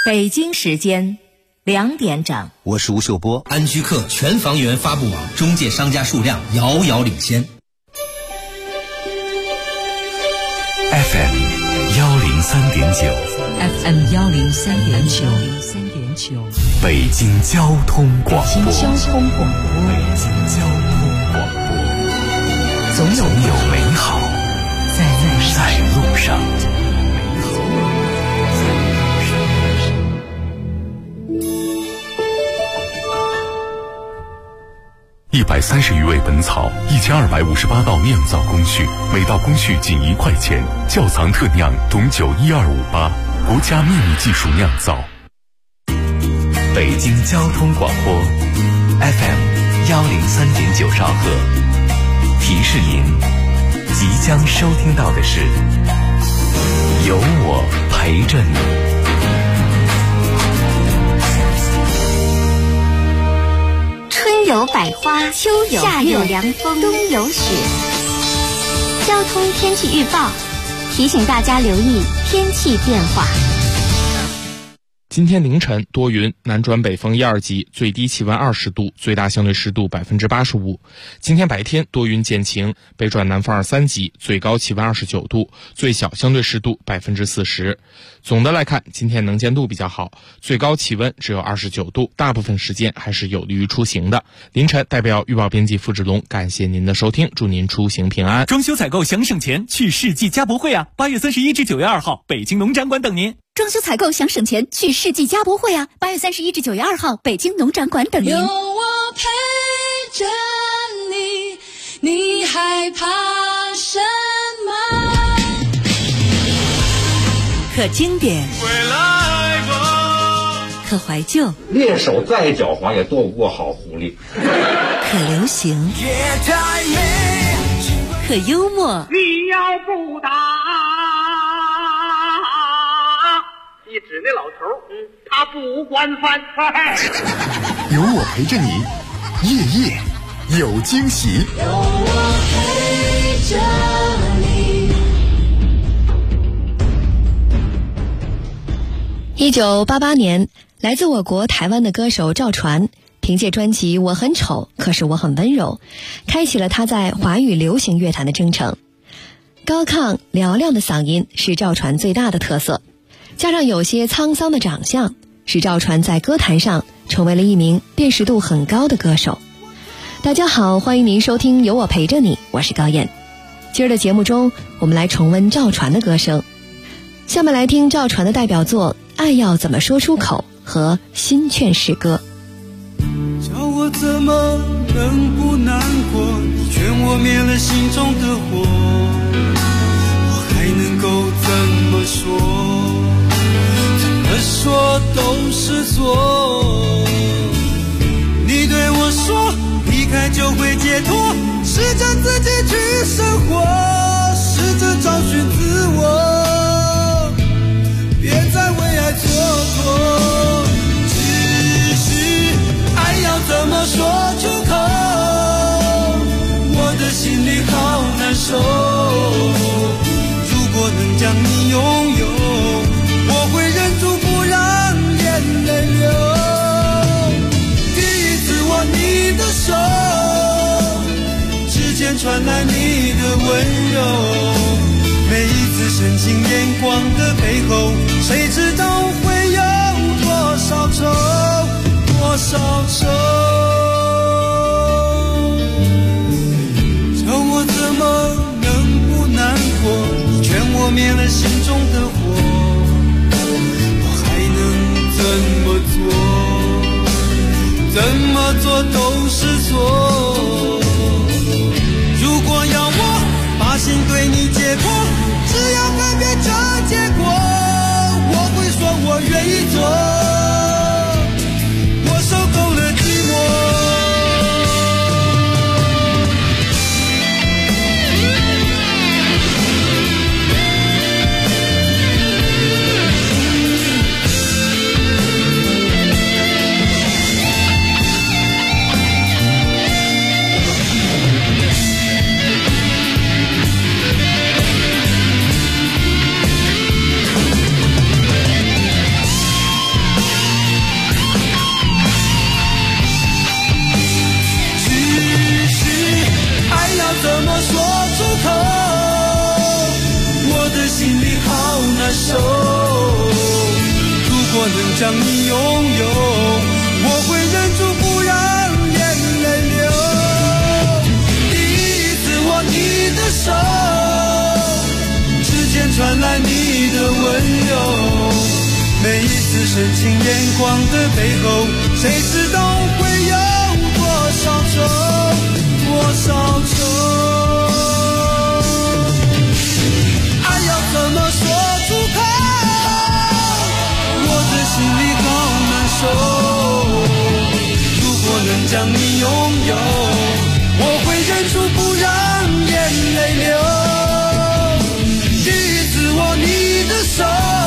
北京时间2点整， 我是吴秀波。 安居客全房源发布网中介商家数量遥遥领先。 FM 103.9 FM 103.9， 北京交通广播。 北京交通广播，总有美好在路上。130余味本草，1258道酿造工序，每道工序仅1块钱。窖藏特酿董酒12588，国家秘密技术酿造。北京交通广播 FM 103.9兆赫，提示您即将收听到的是有我陪着你。 春有百花，秋有夏有凉风，冬有雪。交通天气预报提醒大家留意天气变化。 今天凌晨多云，南转北风1、2级，最低气温20度，最大相对湿度85%。今天白天多云见晴，北转南风2、3级，最高气温29度，最小相对湿度40%。总的来看，今天能见度比较好，最高气温只有29度，大部分时间还是有利于出行的。凌晨代表预报编辑付志龙，感谢您的收听，祝您出行平安。 装修采购想省钱，去世纪家博会啊！8月31至9月2号，北京农展馆等您。 装修采购想省钱，去世纪家博会啊！8月31至9月2号，北京农展馆等您。 有我陪着你，你害怕什么？ 可经典，可怀旧， 猎手再狡猾也躲不过好狐狸。 可流行，可幽默。 你要不打，一指那老头，他不管饭菜。 有我陪着你，夜夜有惊喜。 有我陪着你。 1988年，来自我国台湾的歌手赵传，凭借专辑《我很丑，可是我很温柔》，开启了他在华语流行乐坛的征程。高亢嘹亮的嗓音是赵传最大的特色，加上有些沧桑的长相，使赵传在歌坛上成为了一名辨识度很高的歌手。大家好，欢迎您收听《有我陪着你》，我是高燕。今儿的节目中，我们来重温赵传的歌声。下面来听赵传的代表作《爱要怎么说出口》和《心劝诗歌》。 叫我怎么能不难过？你劝我灭了心中的火，我还能够怎么说？怎么说都是错。你对我说离开就会解脱，试着自己去生活，试着找寻自我，别再为爱蹉跎。只是爱要怎么说出口，我的心里好难受。如果能将你拥有，我会忍住不让眼泪流。第一次握你的手，指尖传来你的温柔，每一次深情眼光的背后，谁知道会有多少愁，多少愁。叫我怎么能不难过？你劝我灭了心中的火，我还能怎么做？怎么做都是错。如果要我把心对你解剖，只要改变这结果，我会说我愿意做，我受够了寂寞。 能将你拥有，我会忍住不让眼泪流。第一次握你的手，指尖传来你的温柔，每一次深情眼光的背后，谁知道会有多少愁，多少愁。爱要怎么说出口，我的心里好难受。如果能将你拥有，我会忍住不让眼泪流。第一次握你的手，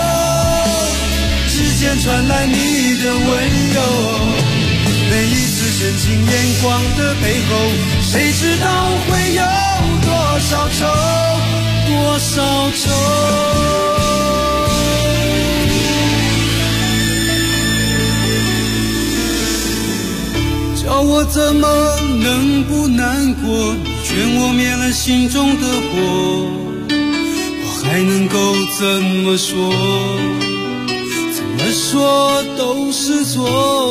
传来你的温柔，每一次深情眼光的背后，谁知道会有多少愁，多少愁。叫我怎么能不难过，你劝我灭了心中的火，我还能够怎么说，说都是错。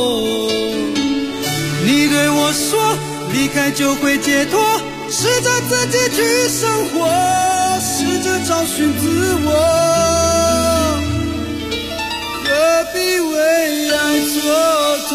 你对我说离开就会解脱，试着自己去生活，试着找寻自我，何必为爱蹉跎。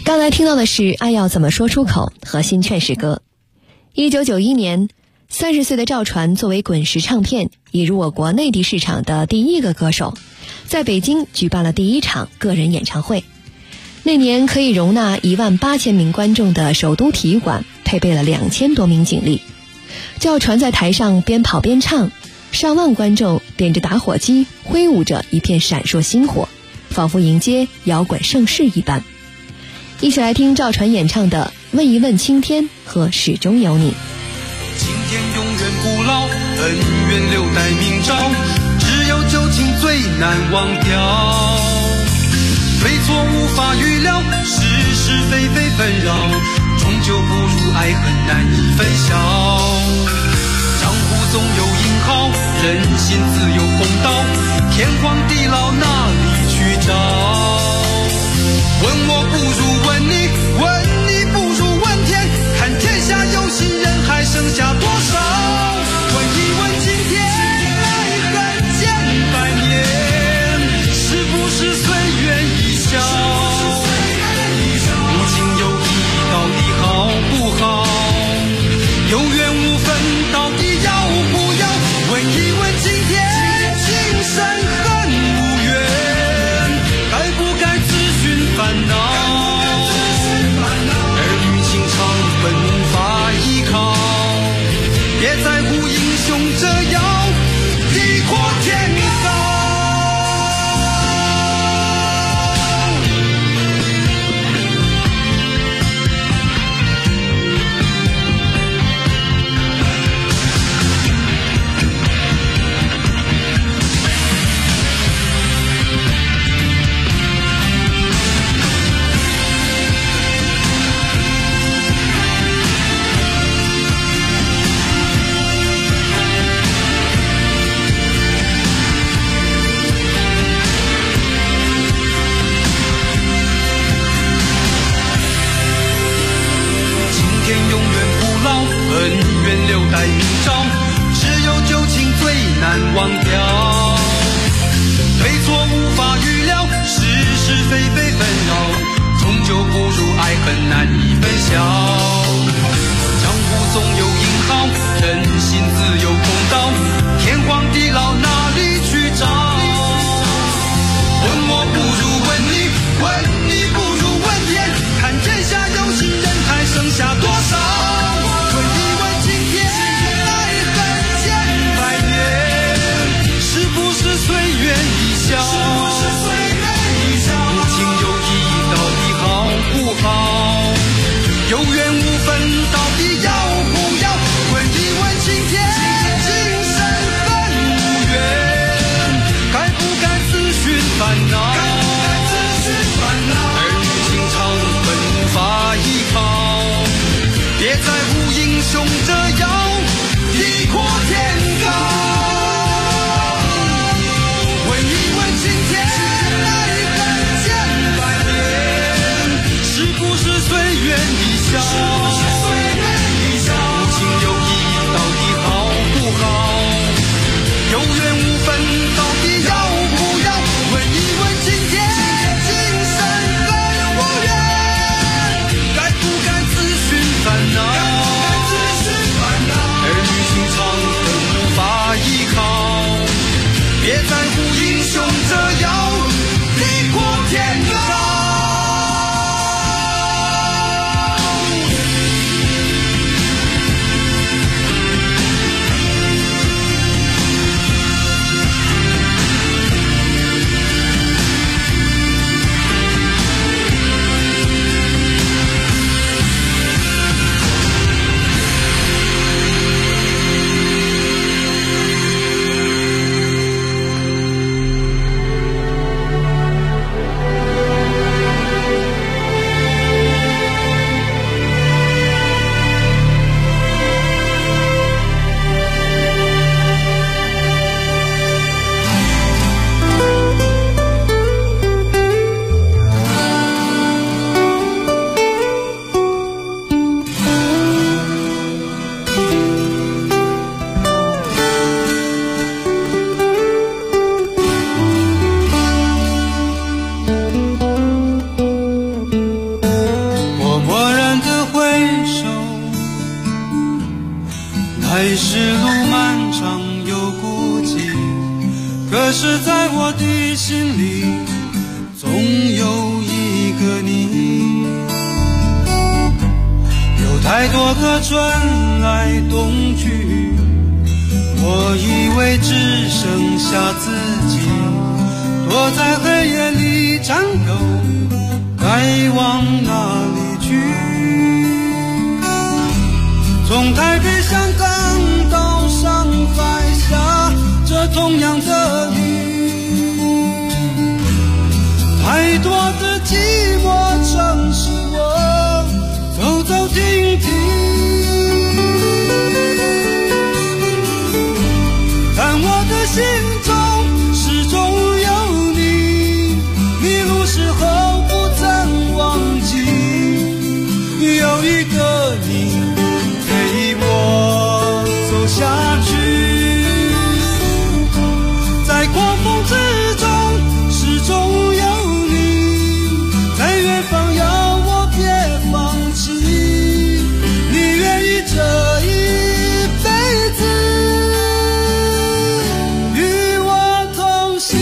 刚才听到的是《爱要怎么说出口》和新劝世歌。1991年，30岁的赵传作为滚石唱片引入我国内地市场的第一个歌手，在北京举办了第一场个人演唱会。那年可以容纳18000名观众的首都体育馆配备了2000多名警力。赵传在台上边跑边唱，上万观众点着打火机，挥舞着一片闪烁星火，仿佛迎接摇滚盛世一般。一起来听赵传演唱的《问一问青天》和《始终有你》。 今天永远不老，恩怨留待明朝，只有旧情最难忘掉。对错无法预料，是是非非纷扰，终究不如爱恨难以分晓。江湖总有英豪，人心自有公道，天荒地老哪里去找？问我不如问你，问你不如问天，看天下有心人还剩下多少？问一问今天，爱恨千百年，是不是岁月一笑？无情有义到底好不好？有缘无分到底要不要？问一问今天，情深恨无缘，该不该自寻烦恼？儿女情长本无法依靠，别在乎英雄这样地阔天高。 是在我的心里总有一个你，有太多个转来动去，我以为只剩下自己躲在黑夜里颤抖，该往哪里去？从台北香港到上海下这同样的雨，太多的寂寞城市我走走停停，但我的心中始终有你，迷路时候不曾忘记，有一个你陪我走下去，在狂风之中始终有你，在远方要我别放弃，你愿意这一辈子与我同行。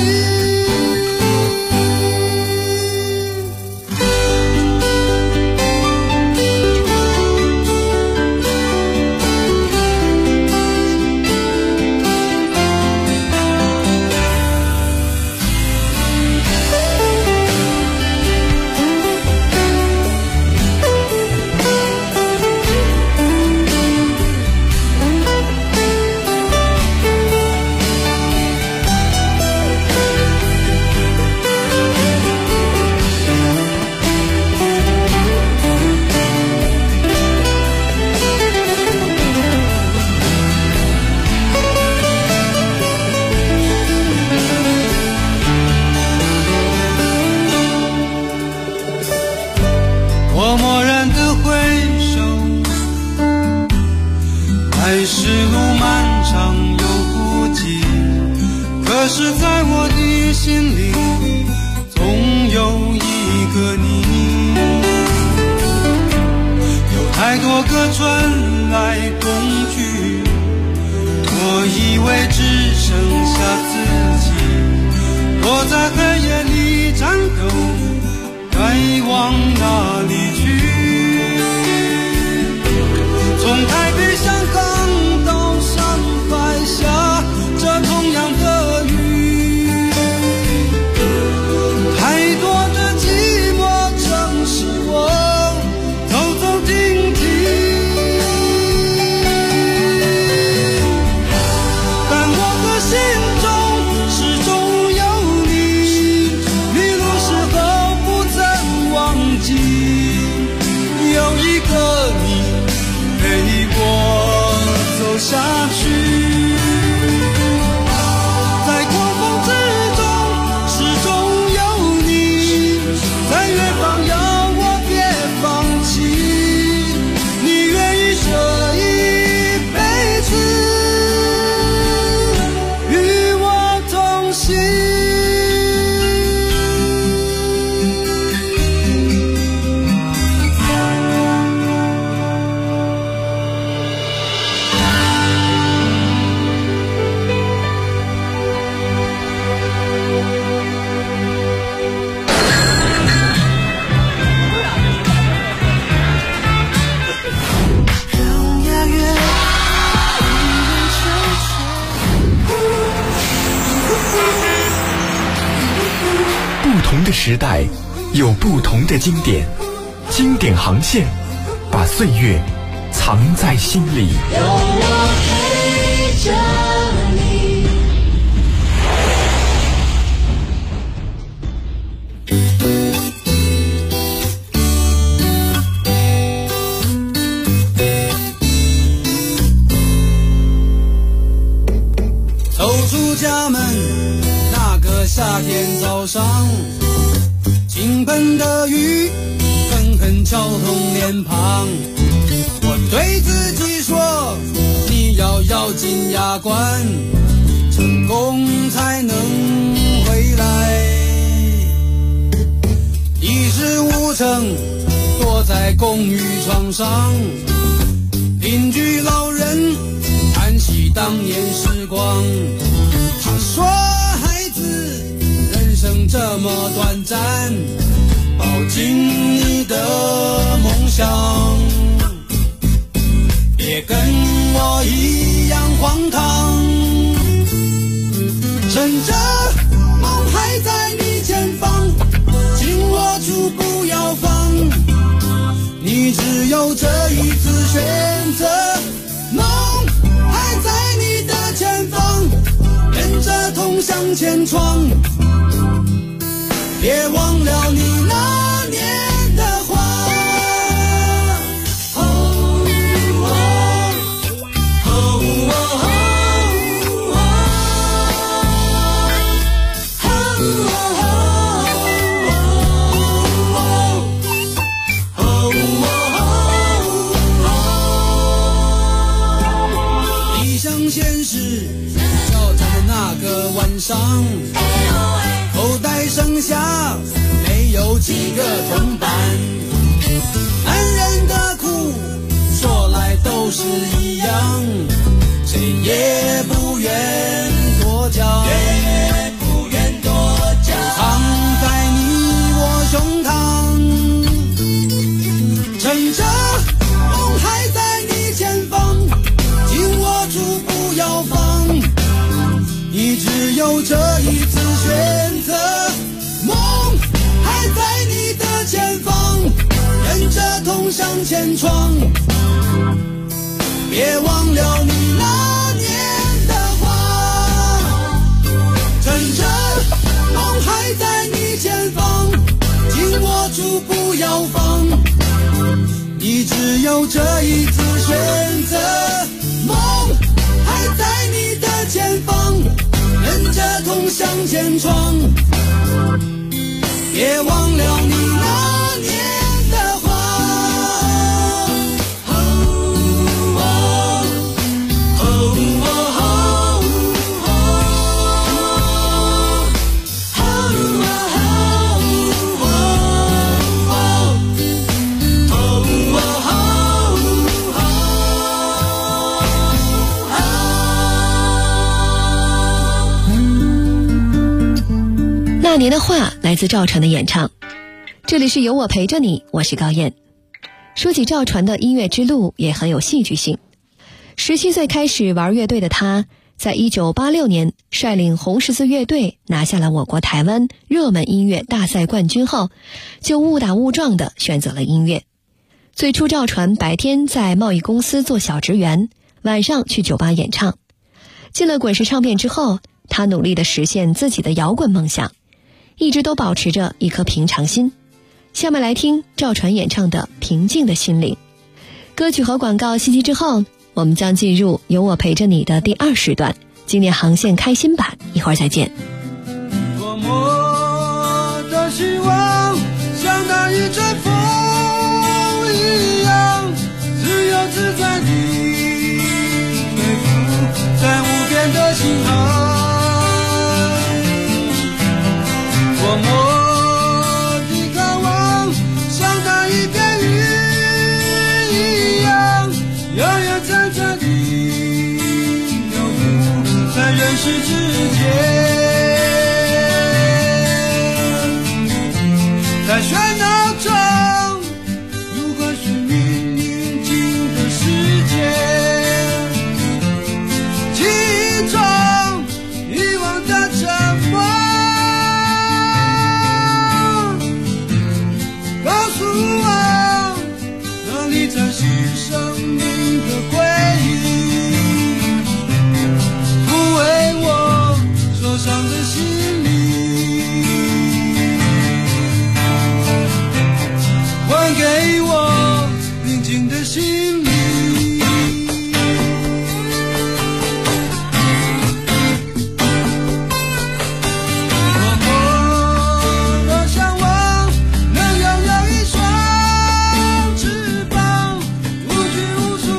我默然地挥手，来时路漫长又孤寂，可是在我的心里总有一个你，有太多个转来动去，我以为只剩下自己躲在黑夜里颤抖，该往哪里去？从台北香港到上海下这同样的雨，太多的寂寞城市我走走停停，但我的心中始终有你，迷路时候不曾忘记，有一个你陪我走下去，在狂风之中始终有你，在远方要我别放弃，你愿意这一辈子与我同行。 不同的时代有不同的经典，经典航线把岁月藏在心里。 有我陪着你。 走出家门那个夏天早上，倾盆的雨狠狠敲痛脸庞，我对自己说，你要咬紧牙关，成功才能回来。一事无成，躲在公寓床上，邻居老人叹息当年时光，他说孩这么短暂，抱紧你的梦想，别跟我一样荒唐，趁着梦还在你前方，紧握住不要放，你只有这一次选择，梦还在你的前方，忍着痛向前闯，别忘了你那年的话。理想现实交战的那个晚上，口袋剩下没有几个铜板，男人的苦说来都是一样，谁也不愿多讲，藏在你我胸膛，趁着梦还在你前方，紧握住不要放，你只有这一次选择，梦还在你的前方，忍着痛向前闯，别忘了你那年的话，趁着梦还在你前方，紧握住不要放，你只有这一次选择，梦还在你的前方，忍着痛向前闯，别忘了你那年的话。 那年的话来自赵传的演唱，这里是有我陪着你，我是高燕。说起赵传的音乐之路也很有戏剧性。17岁开始玩乐队的他，在1986年率领红十字乐队拿下了我国台湾热门音乐大赛冠军后，就误打误撞地选择了音乐。最初赵传白天在贸易公司做小职员，晚上去酒吧演唱。进了滚石唱片之后，他努力地实现自己的摇滚梦想，一直都保持着一颗平常心。下面来听赵传演唱的《平静的心灵》。歌曲和广告信息之后，我们将进入有我陪着你的第2时段，今年航线开心版，一会儿再见。 多么的希望像那一阵风一样，自由自在地飞浮在无边的星海，多么的渴望像那一片云一样，遥遥站在地漂浮在人世之间，在喧闹中如何寻觅宁静的世界，记忆中遗忘的沉默，告诉我哪里才是生命的回忆，抚慰我受伤的心灵，还给我宁静的心灵。多么的向往能拥有一双翅膀，无拘无束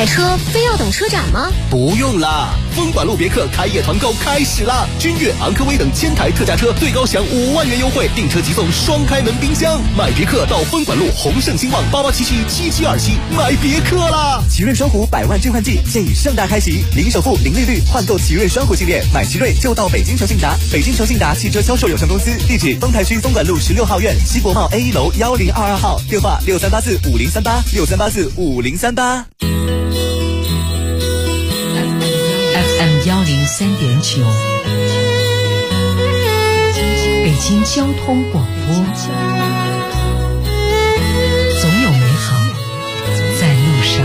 买车非要等车展吗？ 不用啦，风管路别克开业团购开始啦！君越、昂科威等1000台特价车最高享5万元优惠，订车即送双开门冰箱。买别克到风管路宏盛兴旺88777727买别克啦！ 奇瑞双虎100万置换季现已盛大开启，零首付、零利率换购奇瑞双虎系列，买奇瑞就到北京诚信达。北京诚信达汽车销售有限公司，地址丰台区东莞路16号院西国贸 A1楼1022号，电话63845038，63845038。 FM 103.9，北京交通广播，总有美好在路上。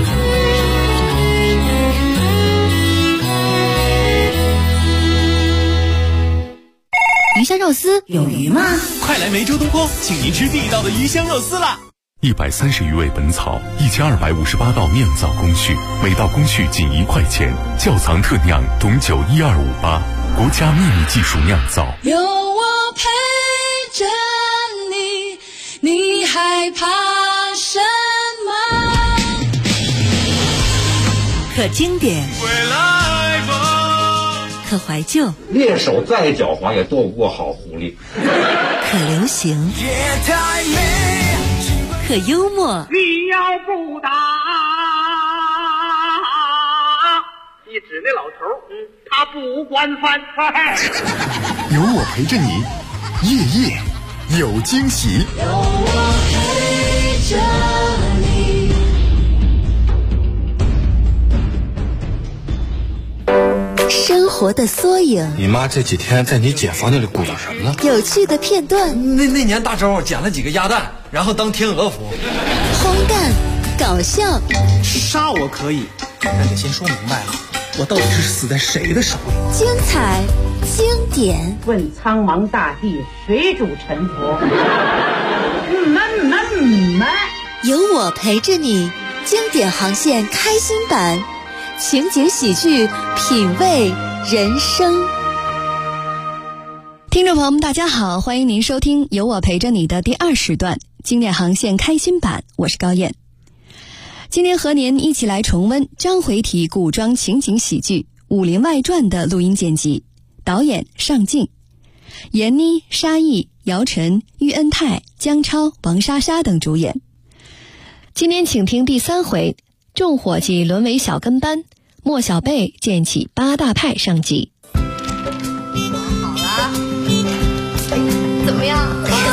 鱼香肉丝有鱼吗？ 快来梅州东坡，请您吃地道的鱼香肉丝啦 ！130余味本草，1258道酿造工序，每道工序仅1块钱，窖藏特酿董酒12588，国家秘密技术酿造。 有我陪着你，你害怕什么？ 可经典，可怀旧， 猎手再狡猾也斗不过好狐狸。 可流行，可幽默。 你要不打，一指那老头，他不管饭。 有我陪着你，夜夜有惊喜。 有我陪着你。 生活的缩影。 你妈这几天在你姐房间里鼓捣什么呢？ 有趣的片段。 那年大周捡了几个鸭蛋，然后当天鹅服。 荒诞，搞笑。 杀我可以，但得先说明白了，我到底是死在谁的手里？ 精彩，经典。 问苍茫大地，谁主沉浮？ 有我陪着你，经典航线开心版。情景喜剧，品味人生。 听众朋友们大家好，欢迎您收听有我陪着你的第2时段经典航线开心版，我是高燕。今天和您一起来重温章回体古装情景喜剧《武林外传》的录音剪辑，导演尚敬，闫妮、沙溢、姚晨、喻恩泰、姜超、王莎莎等主演。今天请听第3回，众伙计沦为小跟班，莫小贝建起8大派上集。 好了，怎么样？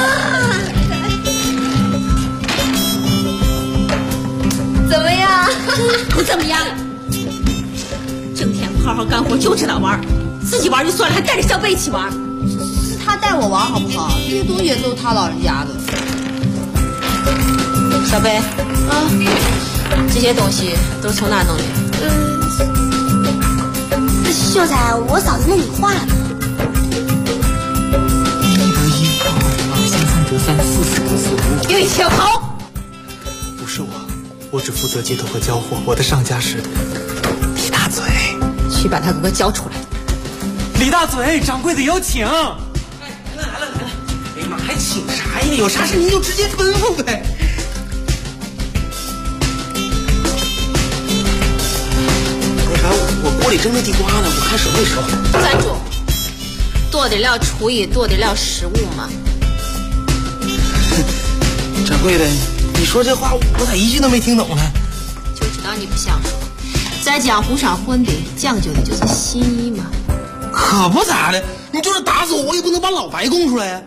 怎么样？ 不怎么样。整天不好好干活就知道玩，自己玩就算了，还带着小贝一起玩。 是他带我玩好不好？这些东西也都是他老人家的。 小贝啊，这些东西都是从哪弄的？ 秀才，我嫂子那里画的。 1得1，2得2，3得3，4得4，5。 运气好。 不是我只负责接头和交货。我的上家是李大嘴， 去把他给我交出来。 李大嘴，掌柜的有请。来了。哎呀妈，还请啥呀？有啥事您就直接吩咐呗。我锅里蒸的地瓜呢，我看熟没熟。 站住！多得了厨艺，多得了食物嘛。 掌柜的，你说这话我咋一句都没听懂呢？ 就知道你不想说。在江湖上混的，讲究的就是心意嘛。 可不咋的，你就是打死我也不能把老白供出来呀。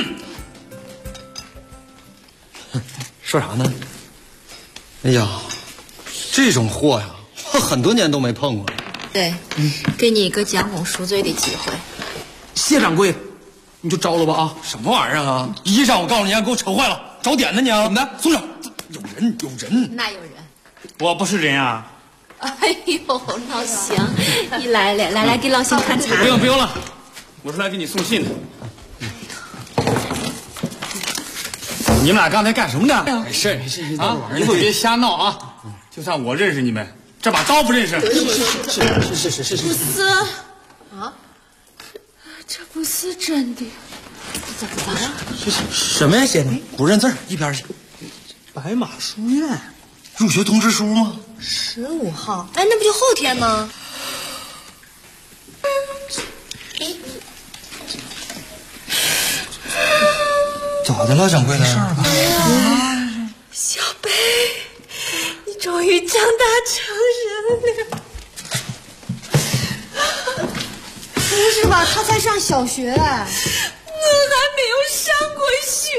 说啥呢？哎呀，这种货呀，我很多年都没碰过。 对，给你一个将功赎罪的机会。 谢掌柜，你就招了吧啊！什么玩意儿啊！一上我告诉你，给我扯坏了，找点呢你啊！怎么的？松手！有人！ 哪有人？ 我不是人啊！ 哎呦，老乡，你来了，来给老乡看茶。 不用了，我是来给你送信的。你们俩刚才干什么呢？没事啊，你们别瞎闹啊！就算我认识你们，这把刀不认识。 是。 不是啊，这不是真的。怎么了？ 什么呀，先生？不认字儿，一边去。白马书院入学通知书吗？ 15号，哎，那不就后天吗？ 咋的了，掌柜的？ 小贝，你终于长大成人了。不是吧？他才上小学，我还没有上过学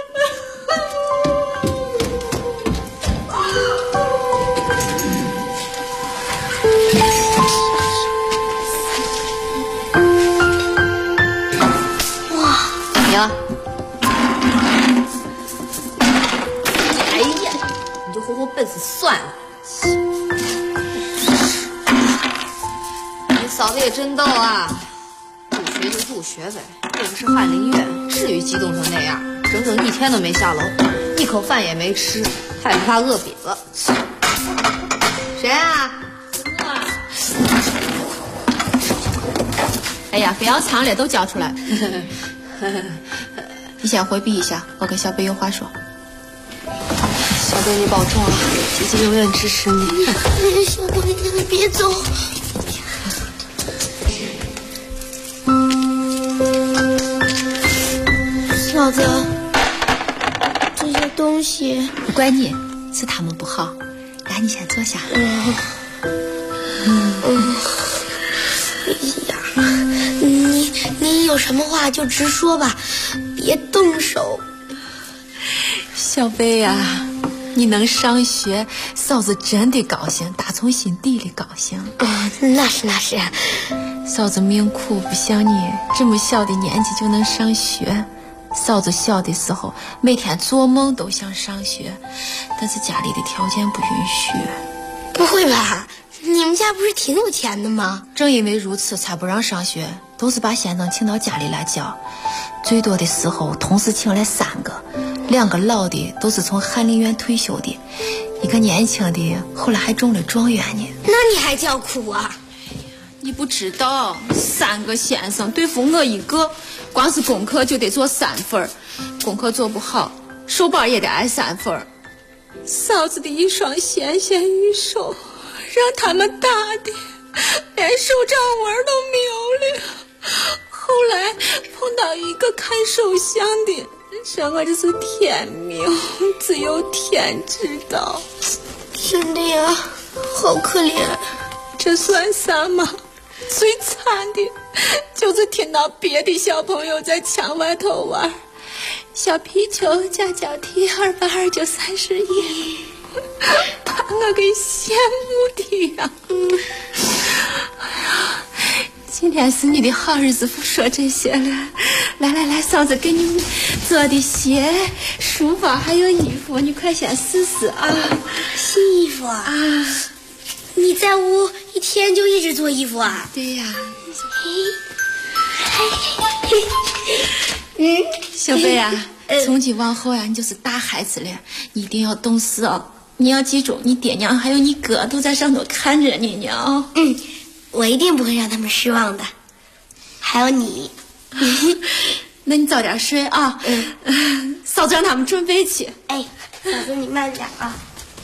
呢。哇，你啊！哎呀，你就活活笨死算了。你嫂子也真逗啊！助学就助学呗，又不是翰林院，至于激动成那样？整整1天都没下楼，一口饭也没吃，害怕饿瘪了。谁啊？ 哎呀，不要藏了，都交出来。你先回避一下，我跟小贝有话说。 小贝，你保重啊，姐姐永远支持你。 小贝，你别走。嫂子，这些东西不怪你，是他们不好。来，你先坐下。 你有什么话就直说吧，别动手。 小贝呀，你能上学，嫂子真的高兴，打从心底里高兴。 那是。 嫂子命苦，不像你这么小的年纪就能上学。嫂子小的时候，每天做梦都想上学，但是家里的条件不允许。 不会吧？你们家不是挺有钱的吗？ 正因为如此，才不让上学，都是把先生请到家里来教。最多的时候，同时请来3个，2个老的都是从翰林院退休的，一个年轻的后来还中了状元呢。 那你还叫苦啊？ 你不知道，3个先生对付我1个，光是功课就得做3分，功课做不好，手板也得挨3分。嫂子的一双纤纤玉手，让他们打的连手掌纹都没有了。后来碰到一个看手相的，说我这是天命，只有天知道。 真的呀，好可怜。 这算啥吗？最惨的就是听到别的小朋友在墙外头玩，小皮球加脚踢220就31，把我给羡慕的呀。哎呀，今天是你的好日子，不说这些了。来，嫂子给你做的鞋、书包还有衣服，你快先试试啊。 新衣服啊？你在屋1天就一直做衣服啊？ 对呀。小贝啊，从今往后呀，你就是大孩子了，你一定要懂事哦。你要记住，你爹娘还有你哥都在上头看着你呢哦。 我一定不会让他们失望的。还有你。 那你早点睡啊。嫂子让他们准备去。 哎，嫂子你慢点啊。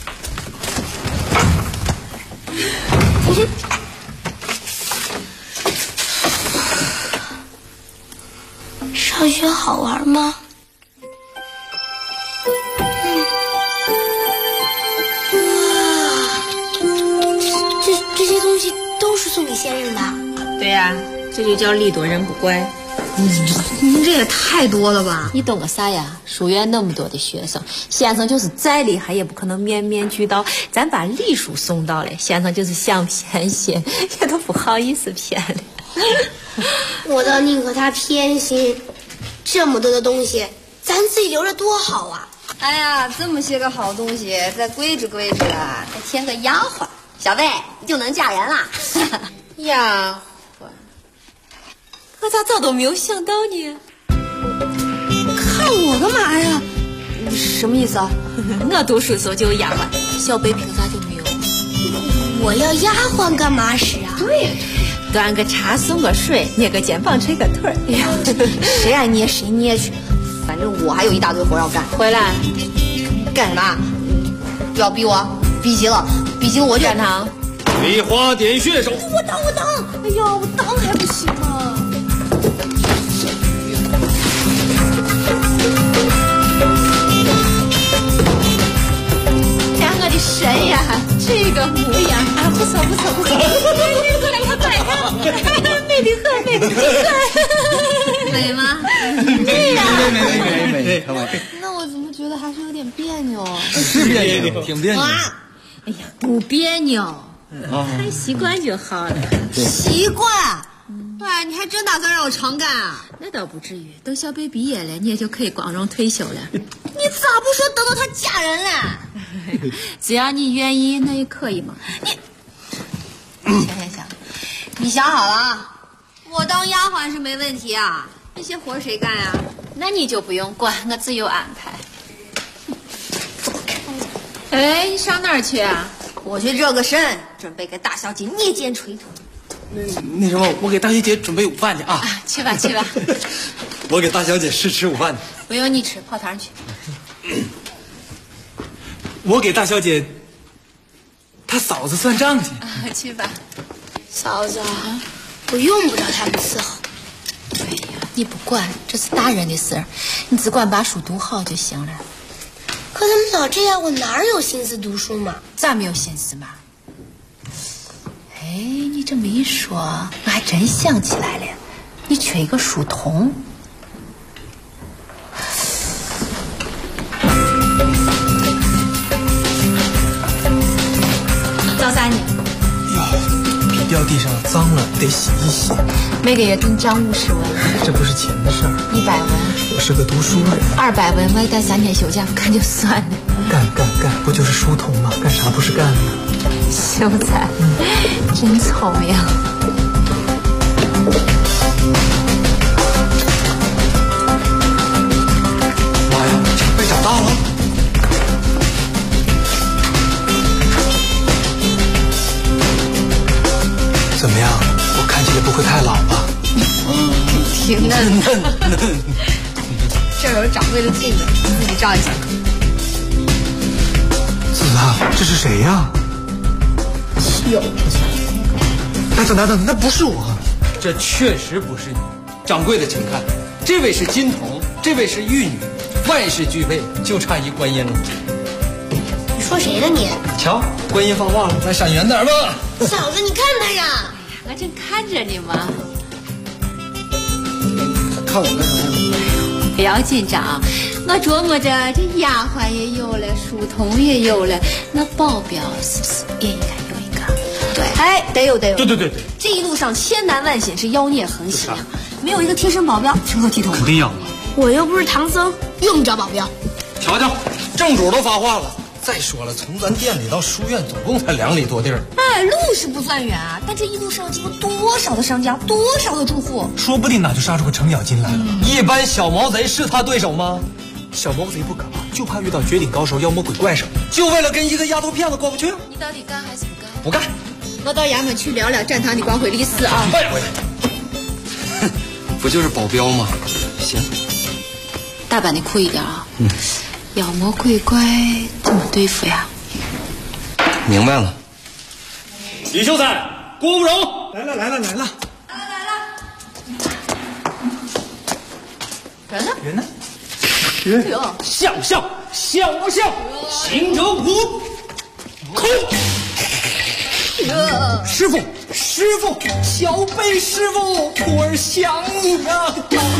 上学好玩吗？这些东西都是送给先生的。 对呀，这就叫礼多人不怪。您这也太多了吧？ 你懂个啥呀？书院那么多的学生，先生就是再厉害也不可能面面俱到。咱把礼书送到了，先生就是想偏心也都不好意思偏了。 我倒宁可他偏心，这么多的东西咱自己留着多好啊。 哎呀，这么些个好东西再规制规制啊，再添个丫鬟，小贝你就能嫁人了。 丫鬟，我咋早都没有想到呢？ 看我干嘛呀？什么意思啊？ 我读书时候就有丫鬟，小贝凭啥就没有？ 我要丫鬟干嘛使啊？ 对呀， 端个茶送个水，捏个肩膀捶个腿儿。 哎呀，谁爱捏谁捏去，反正我还有一大堆活要干。 回来干什么？不要逼我， 逼急了我就展堂， 梨花点穴手。 我当，哎呀，我当还不行吗？ 两个的神呀，这个模样啊，不错。过来看，美的很。 美吗？ 对呀。 美。 那我怎么觉得还是有点别扭？ 是别扭，挺别扭。 哎呀，不别扭，看习惯就好了。 习惯？对，你还真打算让我常干啊？ 那倒不至于，等小北毕业了，你也就可以光荣退休了。 你咋不说等到她嫁人了？ 只要你愿意，那也可以嘛。 行，你想好了啊？我当丫鬟是没问题啊，那些活谁干啊？ 那你就不用管，我自有安排。哎，你上哪儿去啊？ 我去热个身，准备给大小姐捏肩捶腿。 那什么，我给大小姐准备午饭去啊！ 去吧。 我给大小姐吃午饭去。 不用你吃，泡汤去。 我给大小姐她嫂子算账去。 去吧。 嫂子，我用不着他们伺候。 哎呀，你不管，这是大人的事儿，你只管把书读好就行了。 可他们老这样，我哪有心思读书嘛？ 咋没有心思嘛？哎，你这么一说，我还真想起来了，你缺一个书童。赵三年。 笔掉地上脏了，得洗一洗。 每个月给你涨50文。 这不是钱的事儿。 100文。 我是个读书人。 200文，我也带3天休假，看就算了。 干，不就是书童吗？干啥不是干呢？ 秀才，真聪明。 妈呀，被长大了。 怎么样？我看起来不会太老吧？ 挺嫩。这有掌柜的镜子，自己照一下。 子啊，这是谁呀？ 有。 等，那不是我。 这确实不是你。掌柜的，请看，这位是金童，这位是玉女，万事俱备，就差一观音了。 你说谁呢你？ 瞧，观音放话了，咱闪远点吧。 嫂子，你看他呀。 我正看着你嘛。 看我干啥呀？ 不要紧张，我琢磨着这丫鬟也有了，书童也有了，那保镖是不是也应该有一个？ 对，哎，得有。 对。 这一路上千难万险是妖孽横行啊，没有一个贴身保镖，成何体统？ 肯定要啊！ 我又不是唐僧，用不着保镖。 瞧瞧，正主都发话了。再说了，从咱店里到书院总共才2里多地儿。 哎，路是不算远啊，但这一路上经过多少的商家，多少的住户， 说不定哪就杀出个程咬金来了。 一般小毛贼是他对手吗？ 小毛贼不可怕，就怕遇到绝顶高手、妖魔鬼怪什么的。 就为了跟一个丫头片子过不去？ 你到底干还是不干？ 不干。 我到衙门去聊聊战堂的光辉历史啊！ 快点回来！不就是保镖吗？行， 打扮的酷一点啊！妖魔鬼怪怎么对付呀？ 明白了。李秀才，郭慕容， 来了。 人呢？ 像不像？行者舞，空。师傅，小贝师傅，徒儿想你呀！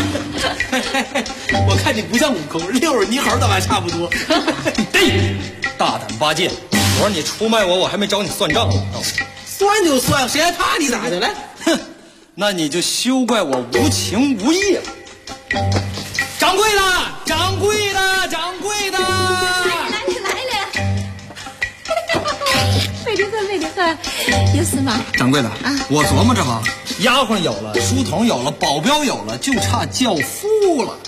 我看你不像悟空，遛着猕猴倒还差不多。大胆八戒，昨儿你出卖我还没找你算账呢。算就算，谁还怕你咋的了？哼，那你就休怪我无情无义了。掌柜的， 美得很，有事吗？ 掌柜的，我琢磨着吧，丫鬟有了，书童有了，保镖有了，就差教夫了。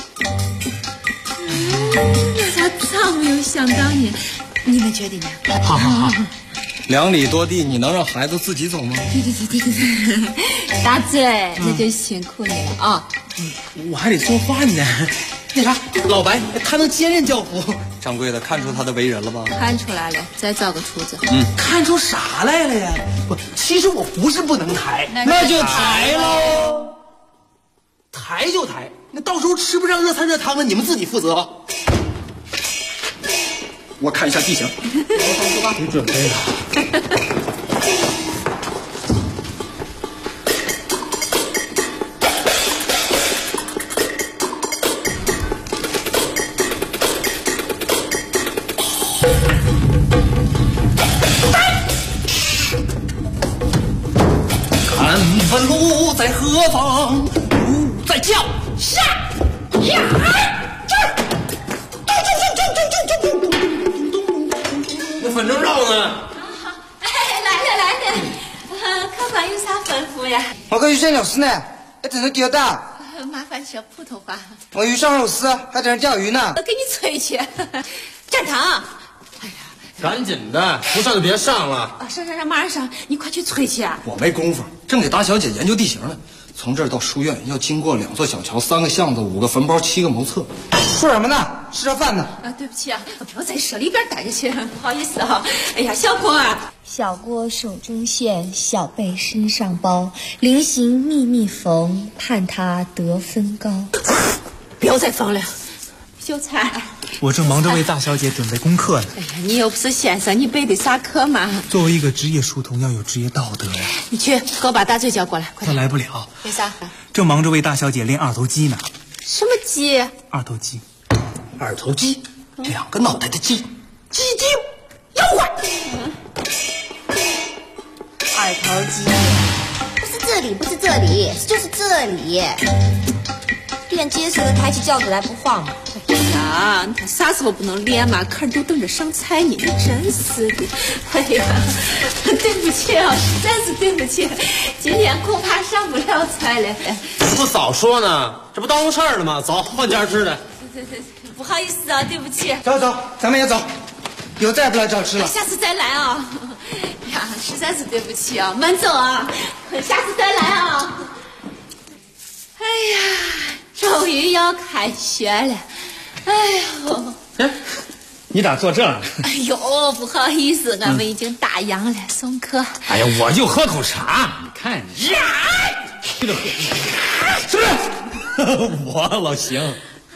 我咋没有想到呢？你们觉得呢？ 好。 2里多地，你能让孩子自己走吗？ 对，大嘴，那就辛苦你了啊！ 我还得做饭呢。那啥，老白他能兼任教辅。 掌柜的看出他的为人了吧？ 看出来了，再找个厨子。 看出啥来了呀？不，其实我不是不能抬，那就抬喽。抬就抬，那到时候吃不上热菜热汤了，你们自己负责。我看一下地形。你准备了。 看问路在何方？路在脚下。呀！ 那粉蒸肉呢？ 来了，客官有啥吩咐呀？ 我可有见老师呢，还在那钓大。 麻烦说普通话。 我有上肉丝，还在那钓鱼呢。 我给你催去。站堂。 赶紧的，不上就别上了。 上，马上上，你快去催去。 我没功夫，正给大小姐研究地形呢。从这儿到书院要经过2座小桥、3个巷子、5个坟包、7个茅厕。 说什么呢？吃着饭呢。 对不起啊，不要在舍里边待着去，不好意思啊。哎呀，小空啊， 小锅手中线，小贝身上包，临行密密缝，盼他得分高。 不要再放了，秀才。 我正忙着为大小姐准备功课呢。 哎呀，你又不是先生，你背的啥课嘛？ 作为一个职业书童，要有职业道德呀。 你去给我把大嘴叫过来，快点。 他来不了。 为啥？ 正忙着为大小姐练2头肌呢。 什么鸡 ？2头肌。 2头鸡，2个脑袋的鸡，鸡精妖怪。 2头鸡，不是这里，就是这里。练结实的，抬起轿子来不晃吗？ 哎呀，你看啥时候不能练嘛？客人都等着上菜呢，你真是的。哎呀，对不起啊，实在是对不起，今天恐怕上不了菜了。 不早说呢，这不耽误事儿了吗？走，换家吃的。 不好意思啊，对不起。 走，咱们也走，以后再也不来这儿吃了。 下次再来啊！呀，实在是对不起啊，慢走啊，下次再来啊！哎呀，终于要开学了，哎呦！ 哎，你咋坐这儿？ 哎呦，不好意思，俺们已经打烊了，送客。 哎呀，我就喝口茶，你看呀，去了喝，是不是？我老邢。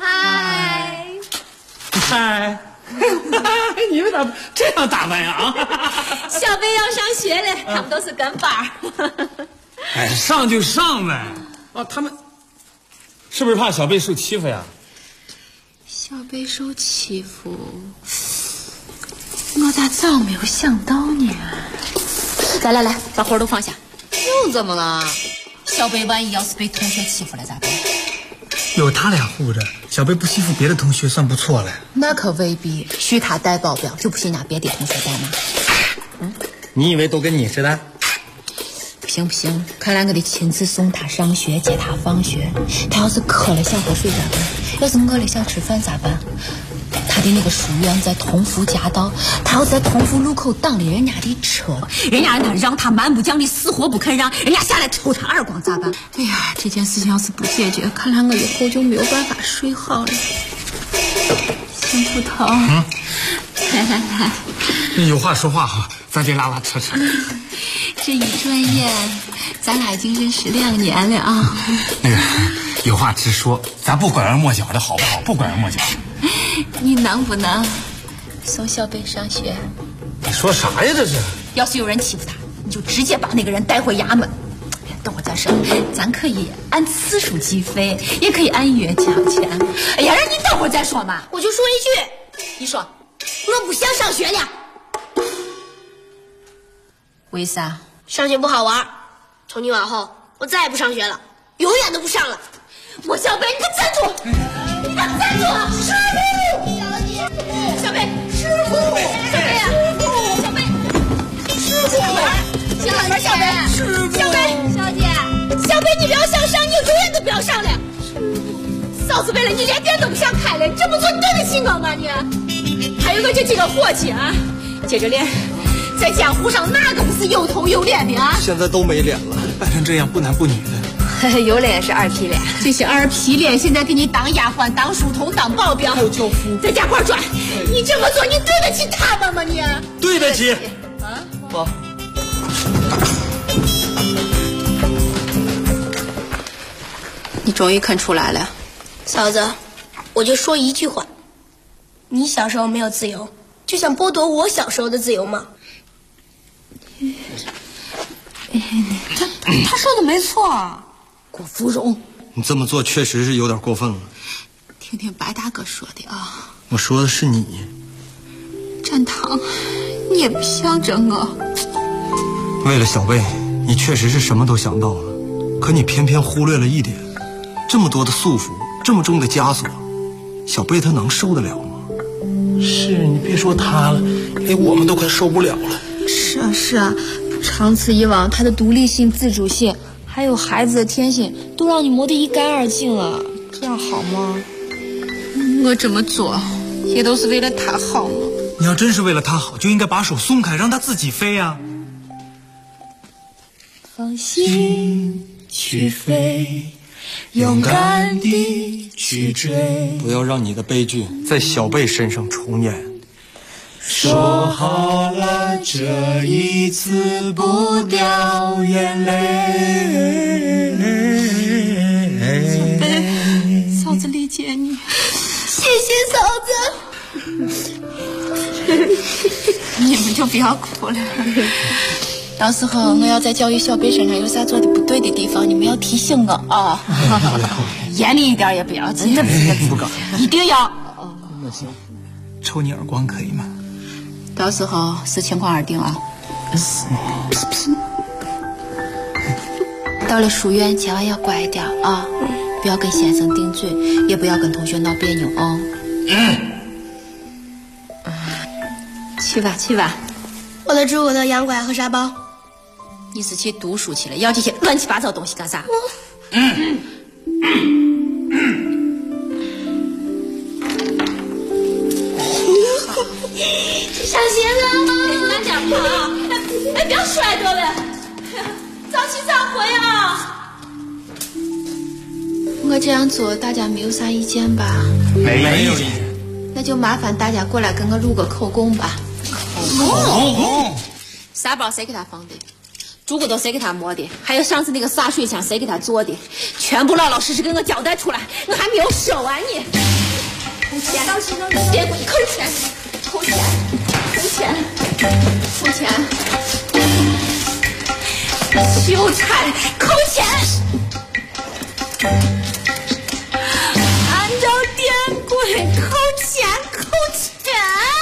嗨，你们咋这样打扮呀？ 小贝要上学了，他们都是跟班儿。 哎，上就上呗。哦，他们是不是怕小贝受欺负呀？ 小贝受欺负，我咋早没有想到呢？来，把活都放下。 又怎么了？ 小贝万一要是被同学欺负了咋办？ 有他俩护着，小贝不欺负别的同学算不错了。 那可未必，许他带保镖，就不信让别的同学带吗？ 你以为都跟你似的？ 不行，看来我得亲自送他上学，接他放学。他要是渴了想喝水咋办？要是饿了想吃饭咋办？他的那个书院在同福夹道，他要在同福路口挡了人家的车，人家让他蛮不讲理，死活不肯让，人家下来抽他耳光咋办？哎呀，这件事情要是不解决，看来我以后就没有办法睡好了。邢捕头，来， 有话说话哈，咱别拉拉扯扯。 这一转眼，咱俩已经认识2年了啊。 那个有话直说，咱不拐弯抹角的好不好？不拐弯抹角。 你能不能送小贝上学？ 你说啥呀？这是？ 要是有人欺负他，你就直接把那个人带回衙门。等会再说，咱可以按次数计费，也可以按月交钱。哎呀，让你等会再说嘛。 我就说一句， 你说， 我不想上学了。 为啥？ 上学不好玩，从今往后我再也不上学了，永远都不上了。 莫小贝，你可站住！你可站住！师傅，小贝，师傅，小贝啊，小贝，师傅，进来吧，小贝，师傅，小贝，小贝，你不要想上，你永远都不要上了。嫂子为了你连店都不想开了，你这么做你对得起我吗你？还有我这几个伙计啊，接着练， 在江湖上哪个不是有头有脸的啊？ 现在都没脸了，扮成这样不男不女的。 有脸是二皮脸， 这些二皮脸现在给你当丫鬟、当书童、当保镖， 还有教夫， 在家块赚。你这么做，你对得起他们吗？你对得起。 啊， 我。 你终于肯出来了， 嫂子，我就说一句话，你小时候没有自由，就想剥夺我小时候的自由吗？ 他说的没错，郭芙蓉， 你这么做确实是有点过分了。 听听白大哥说的啊。 我说的是你。 展堂，你也别想着我。 为了小贝，你确实是什么都想到了，可你偏偏忽略了一点，这么多的束缚，这么重的枷锁，小贝他能受得了吗？是你别说他了，连我们都快受不了了。 是啊，长此以往，他的独立性、自主性，还有孩子的天性，都让你磨得一干二净了，这样好吗？我这么做，也都是为了他好嘛。 你要真是为了他好，就应该把手松开，让他自己飞啊。 放心去飞，勇敢地去追， 不要让你的悲剧在小贝身上重演。 说好了，这一次不掉眼泪。 嫂子理解你， 谢谢嫂子。 你们就不要哭了。到时候我要在教育小贝身上有啥做的不对的地方，你们要提醒我啊。严厉一点也不要紧， 不敢， 一定要。 那行，抽你耳光可以吗？ 到时候视情况而定啊。到了书院千万要乖一点啊，不要跟先生顶嘴，也不要跟同学闹别扭啊。去吧去吧， 我的猪，我的洋拐和沙包。 你是去读书去了，要这些乱七八糟东西干啥？ 上学了， 慢点跑，哎，不要摔着了，早起早回啊！我这样做大家没有啥意见吧？ 没有意见。 那就麻烦大家过来跟我录个口供吧。 口供？ 沙包谁给他放的？猪骨头谁给他磨的？还有上次那个洒水枪谁给他做的？全部老老实实跟我交代出来，我还没有收啊你！扣钱！别滚！扣钱！扣钱！扣钱！扣钱！秀才，扣钱！按照典规，扣钱！扣钱！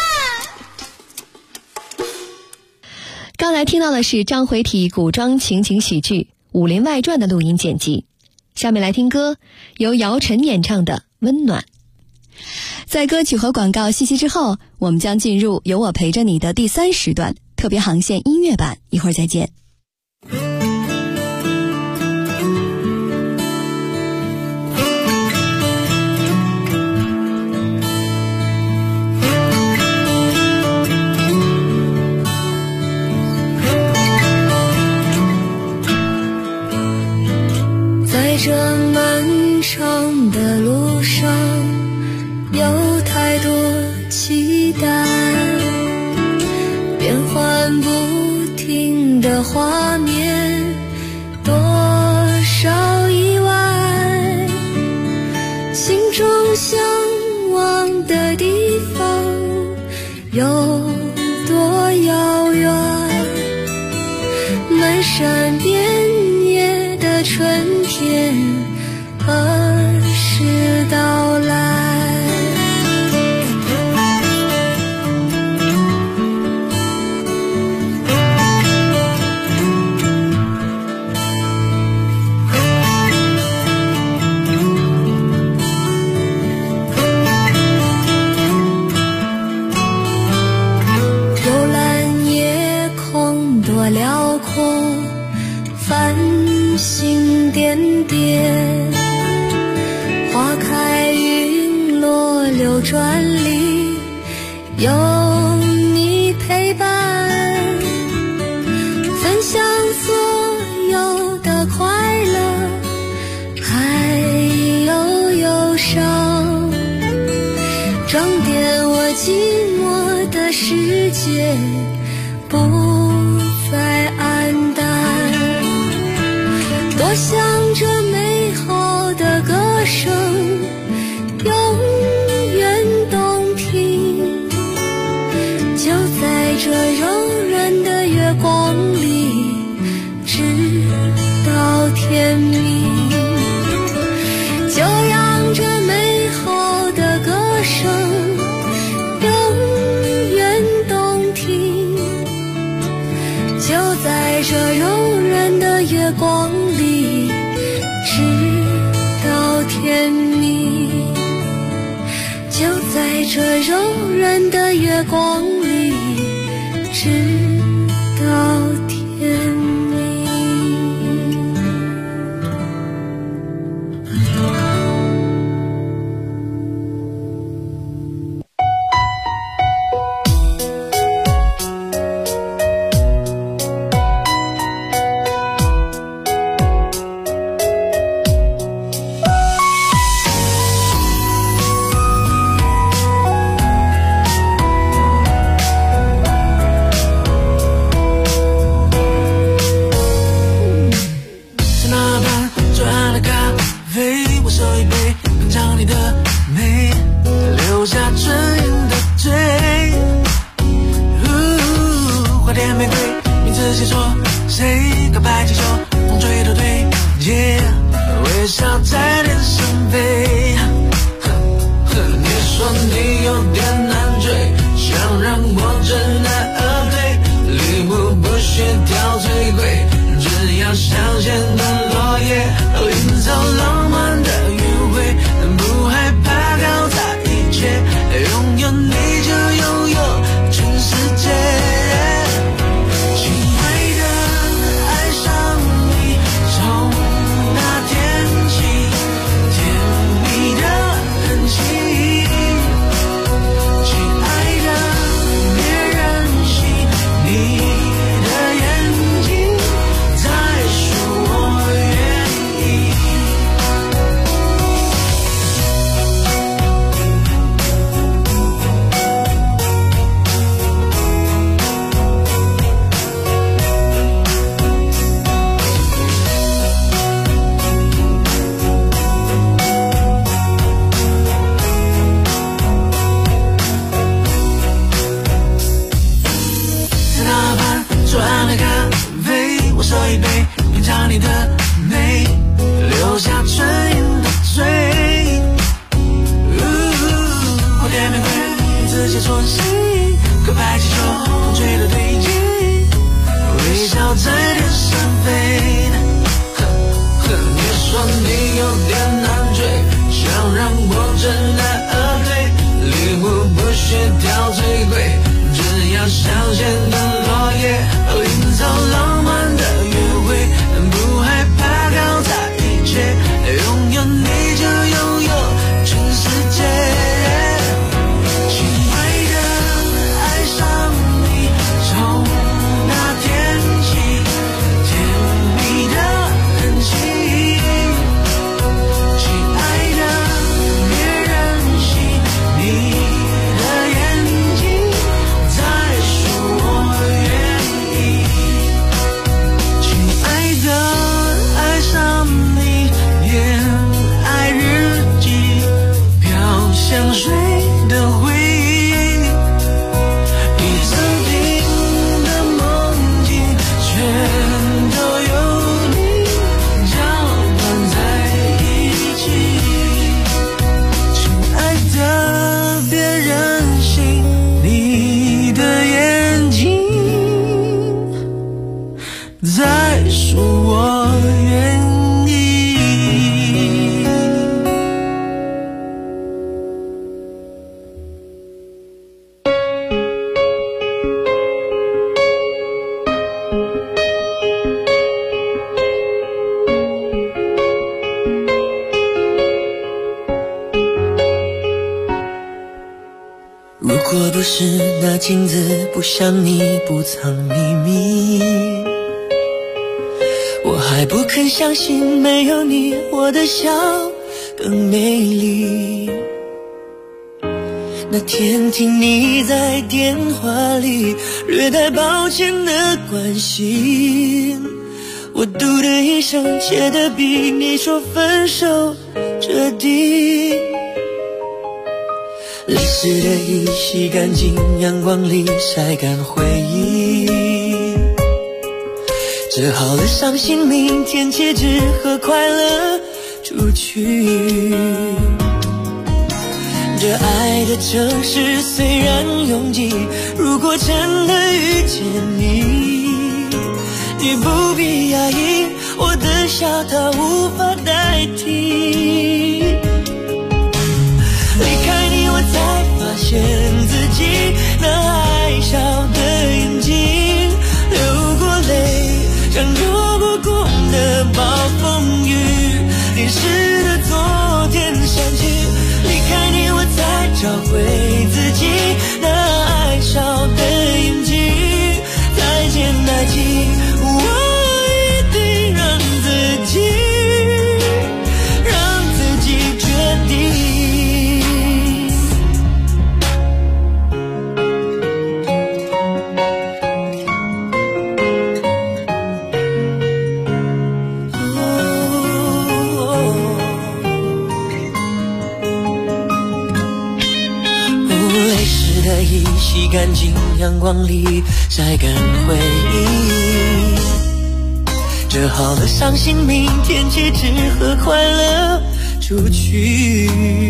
刚才听到的是章回体古装情景喜剧《武林外传》的录音剪辑。下面来听歌，由姚晨演唱的《温暖》。在歌曲和广告信息之后，我们将进入有我陪着你的第3时段特别航线音乐版，一会儿再见。 在这漫长的路上，有太多期待，变幻不停的画面，多少意外，心中向往的地方有多遥远，漫山遍野的春天何时到来？幽蓝夜空多辽阔，繁星点点，花开云落流转里有你陪伴， 那世界不再黯淡，多想这美好的歌声永远动听，就在这柔软的月光里直到天明，就让这美好的歌声永远动听，就在这柔软的月光里直到天明，就在这柔软的月光里直到天明。 如果不是那镜子不像你不藏秘密，我还不肯相信没有你我的笑更美丽。 那天听你在电话里略带抱歉的关心，我嘟的一声，切的比你说分手彻底。历史的衣洗干净，阳光里晒干回忆，折好了伤心，明天戒指和快乐出去。这爱的城市虽然拥挤，如果真的遇见你，你不必压抑，我的笑它无法代替。离开你我才发现自己那爱笑的眼睛，流过泪像躲不过的暴风雨，淋湿的昨天删去。离开你我才找回自己那爱笑的眼睛，再见代替，我一定让自己决定。洗干净，阳光里晒干回忆，折好了伤心，明天戒指和快乐出去。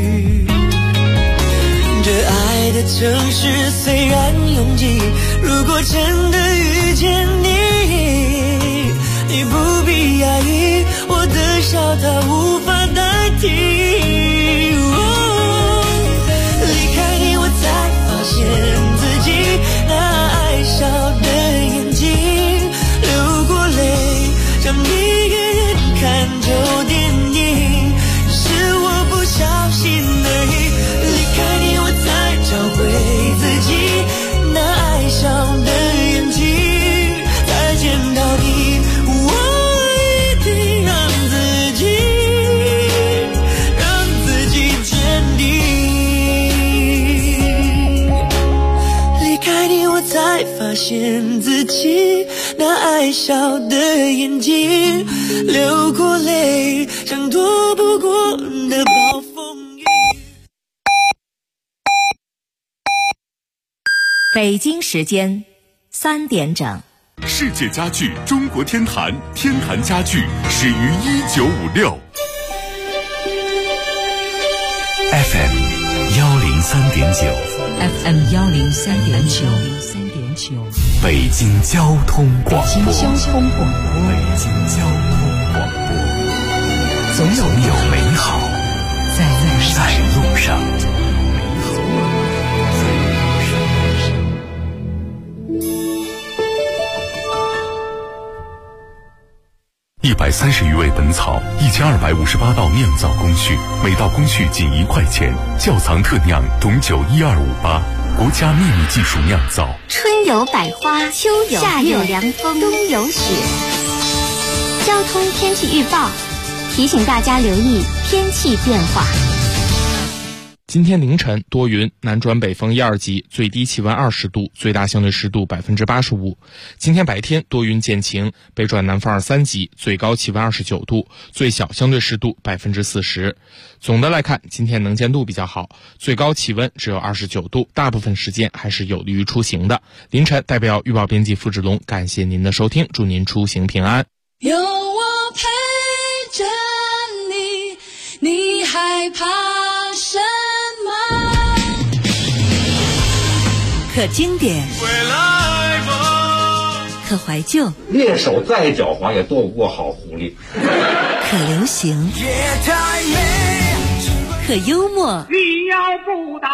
这爱的城市虽然拥挤，如果真的遇见你，你不必压抑，我的笑它无法代替。离开你我才发现自己那爱笑的眼睛，流过泪像一个人看旧电影，是我不小心而已。离开你我才找回自己那爱笑的眼睛，再见到底，我一定让自己决定。才发现自己那爱笑的眼睛，流过泪像躲不过的暴风雨。 北京时间3点整。 世界家具中国天坛，天坛家具始于1956。 FM 103.9 FM 103.9， 北京交通广播。 北京交通广播，总有美好在路上。 130余味本草，1258道酿造工序，每道工序仅1块钱。窖藏特酿董酒12588，国家秘密技术酿造。 春有百花，秋有夏有凉风，冬有雪。交通天气预报提醒大家留意天气变化。 今天凌晨多云，南转北风1、2级，最低气温20度，最大相对湿度85%。今天白天多云见晴，北转南风2、3级，最高气温29度，最小相对湿度40%。总的来看，今天能见度比较好，最高气温只有29度，大部分时间还是有利于出行的。凌晨代表预报编辑付志龙，感谢您的收听，祝您出行平安。 有我陪着你，你害怕什么？ 可经典，可怀旧， 猎手再狡猾也斗不过好狐狸。 可流行，可幽默。 你要不打，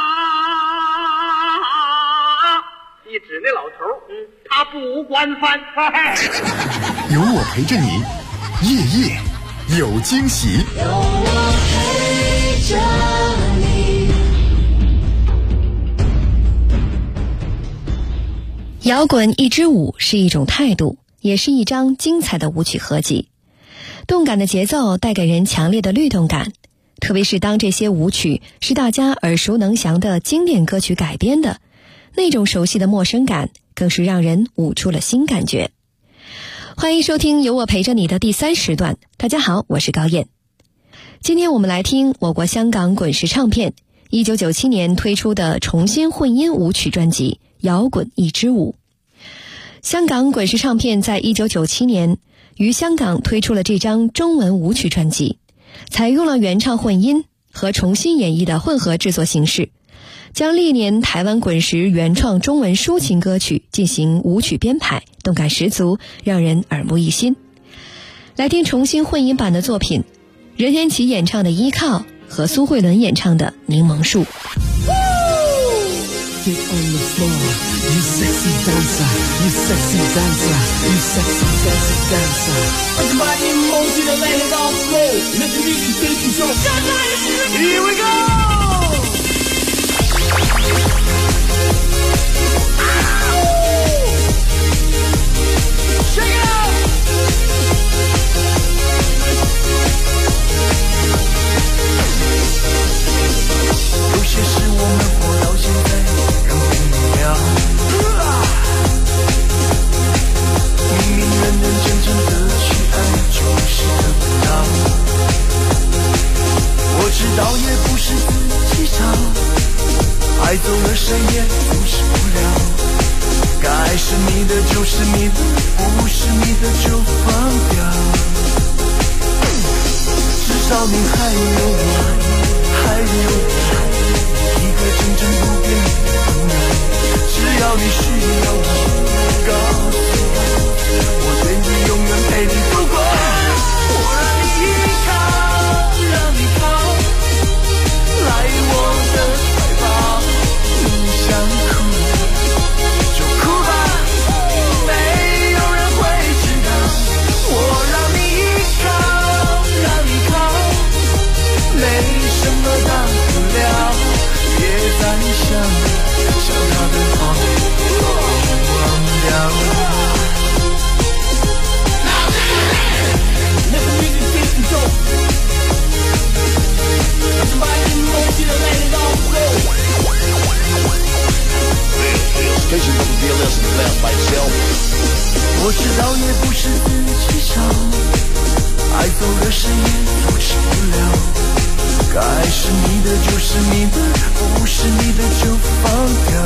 一指那老头，他不惯犯。 有我陪着你，夜夜有惊喜。 有我陪着你。 摇滚一支舞是一种态度，也是一张精彩的舞曲合集。动感的节奏带给人强烈的律动感， 特别是当这些舞曲是大家耳熟能详的经典歌曲改编的，那种熟悉的陌生感更是让人舞出了新感觉。欢迎收听有我陪着你的第3时段，大家好，我是高燕。今天我们来听我国香港滚石唱片1997年推出的重新混音舞曲专辑《摇滚一支舞》。香港滚石唱片在1997年于香港推出了这张中文舞曲专辑，采用了原唱混音和重新演绎的混合制作形式，将历年台湾滚石原创中文抒情歌曲进行舞曲编排，动感十足，让人耳目一新。来听重新混音版的作品，任贤齐演唱的《依靠》和苏慧伦演唱的《柠檬树》。 Get on the floor, you sexy dancer, you sexy dancer, you sexy sexy dancer. 把这把你梦起的泪到 flow， 那是你的最主show。Here we go. Shake it up. 有些事我们活到现在。明明认认真真的去爱，就是得不到。我知道也不是自己找，爱走了谁也阻止不了。该是你的就是你的，不是你的就放掉。至少你还有我，还有我，一个真正不变的朋友。只要你需要我，告诉我，我愿意永远陪你度过。我让你依靠，让你靠，来我的怀抱。你想哭就哭吧，没有人会知道。我让你依靠，让你靠，没什么大不了，别再想。想他的好，都忘掉。那个女子挺不重，是把你梦起的泪到后。我知道也不是自己找，爱走了谁也阻止不了。该是你的就是你的，不是你的就放掉。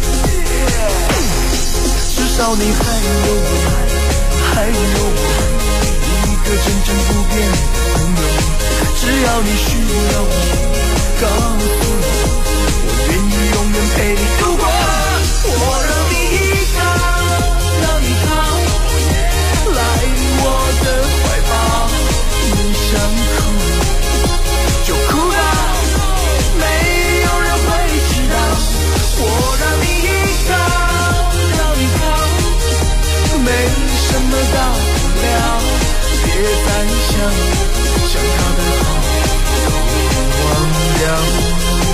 至少你还有我，还有我，一个真正不变的朋友。只要你需要我，告诉我，我愿意永远陪你度过。我让你依靠，让你靠，来我的怀抱。你想哭就哭吧，没有人会知道。我让你依靠，让你靠，没什么大不了，别再想他的好，都忘掉。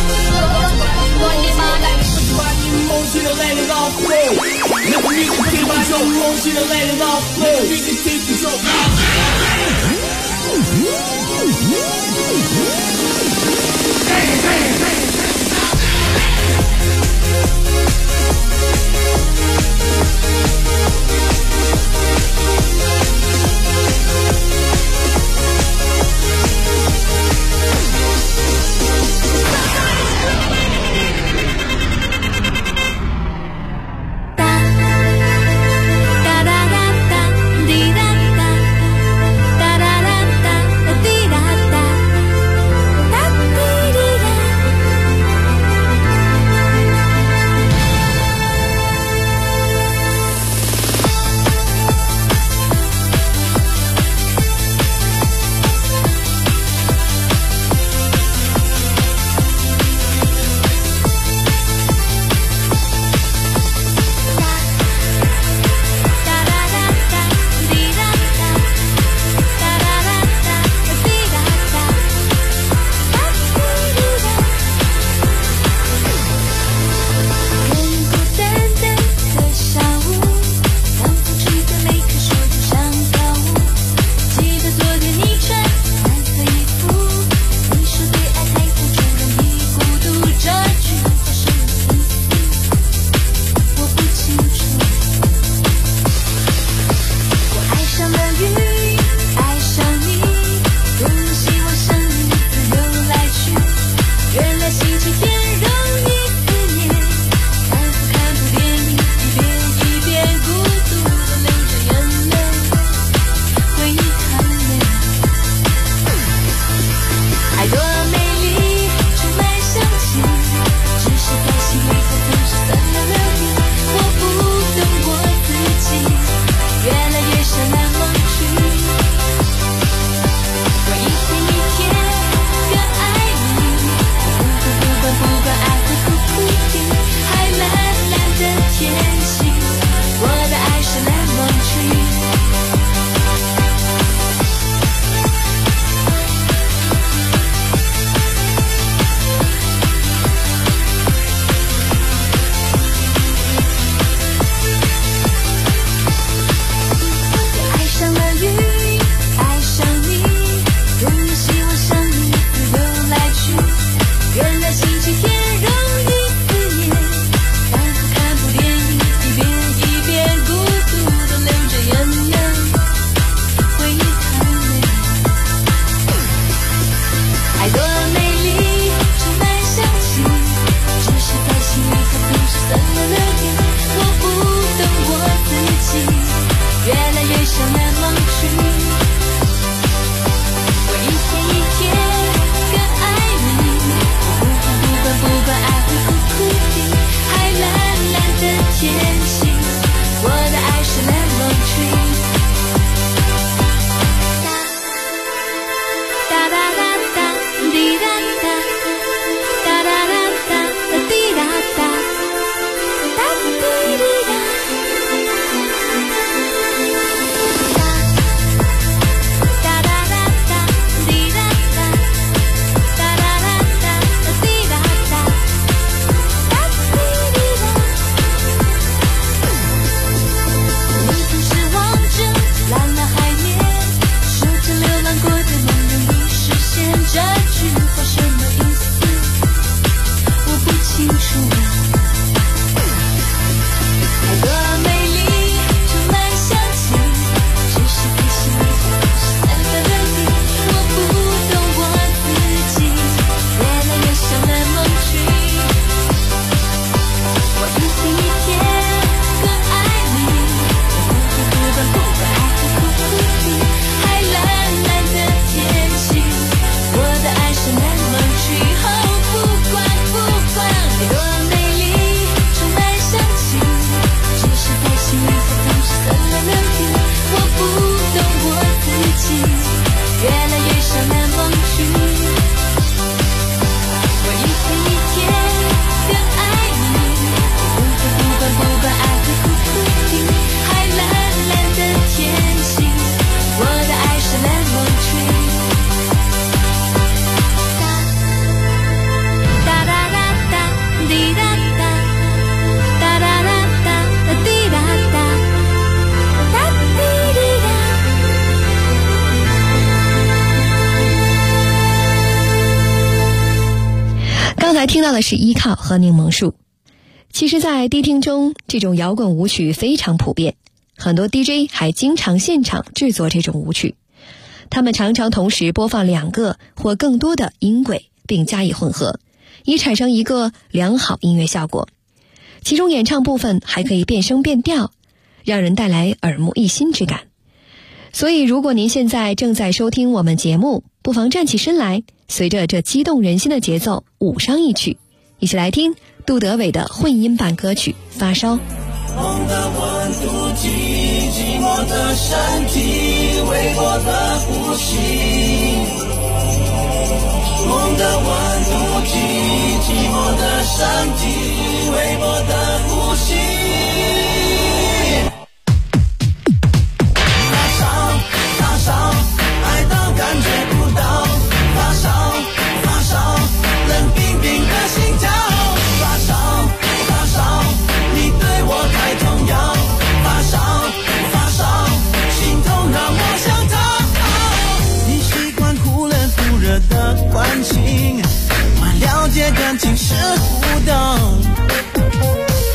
把你梦起的泪流到肺，那个女子可以把你梦起的泪流到肺，那个女子挺不重。 越来越像 lemon tree。我一天一天更爱你，我不管爱会哭哭啼，还蓝蓝的天气，我的爱是 lemon tree。哒哒哒哒滴哒哒，哒哒哒哒滴哒哒，哒滴滴哒。这句话什么意思？我不清楚。太多美丽充满香气，只是可惜散发的你，我不懂我自己，越来越像 lemon tree。我一天一天更爱你，不管爱会哭哭啼，还蓝蓝的天气。我的爱是 lemon tree， 不管有多美丽，充满香气，只是太幸运才总是散了流体，我不懂我自己，越来越像 lemon tree。我一天一天更爱你，不管爱会哭哭啼，还蓝蓝的天气，我的爱是 lemon tree。滴答答，哒哒哒哒，滴答答，哒滴滴答。 刚才听到的是依靠和柠檬树。其实在迪厅中，这种摇滚舞曲非常普遍，很多 DJ 还经常现场制作这种舞曲。他们常常同时播放2个或更多的音轨，并加以混合，以产生一个良好音乐效果。其中演唱部分还可以变声变调，让人带来耳目一新之感。所以如果您现在正在收听我们节目，不妨站起身来，随着这激动人心的节奏舞上一曲，一起来听杜德伟的混音版歌曲《发烧》。 梦的温度计，寂寞的身体，为我的呼吸。梦的温度计，寂寞的身体，为我的呼吸。发烧，发烧，爱到感觉不到。发烧，发烧，冷冰冰的心跳。发烧，发烧，你对我太重要。发烧，发烧，心痛让我想逃。你习惯忽冷忽热的关心，我了解感情是互动。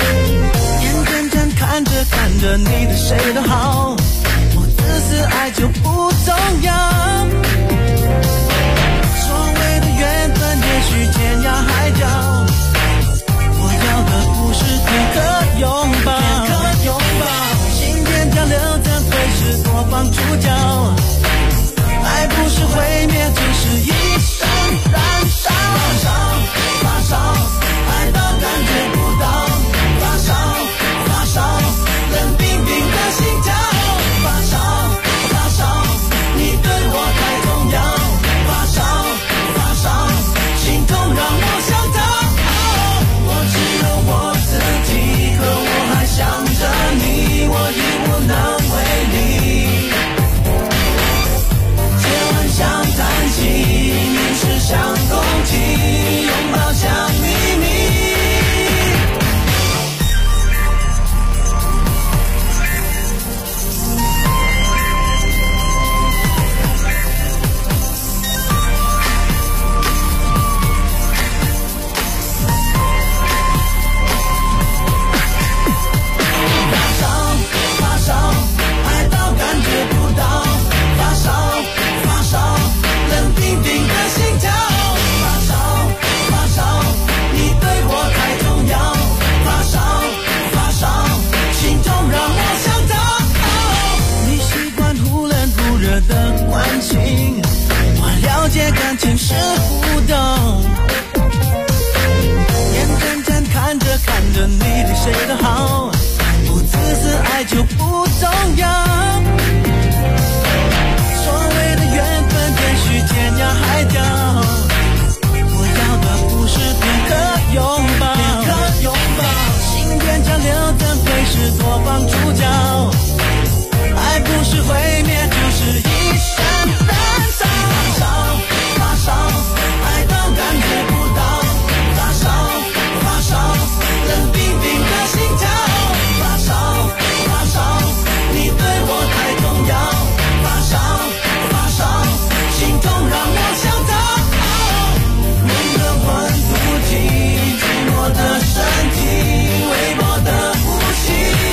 谁的好，不自私爱就不重要。所谓的缘分也许天涯海角，我要的不是片刻拥抱，心愿交流怎会是多方主角，爱不是毁灭就是一生燃烧。发烧爱到感觉不到，发烧冷冰冰的心跳，发烧你对我太重要，发烧心痛让我想逃，冷的温度计紧我的身体，微薄的呼吸。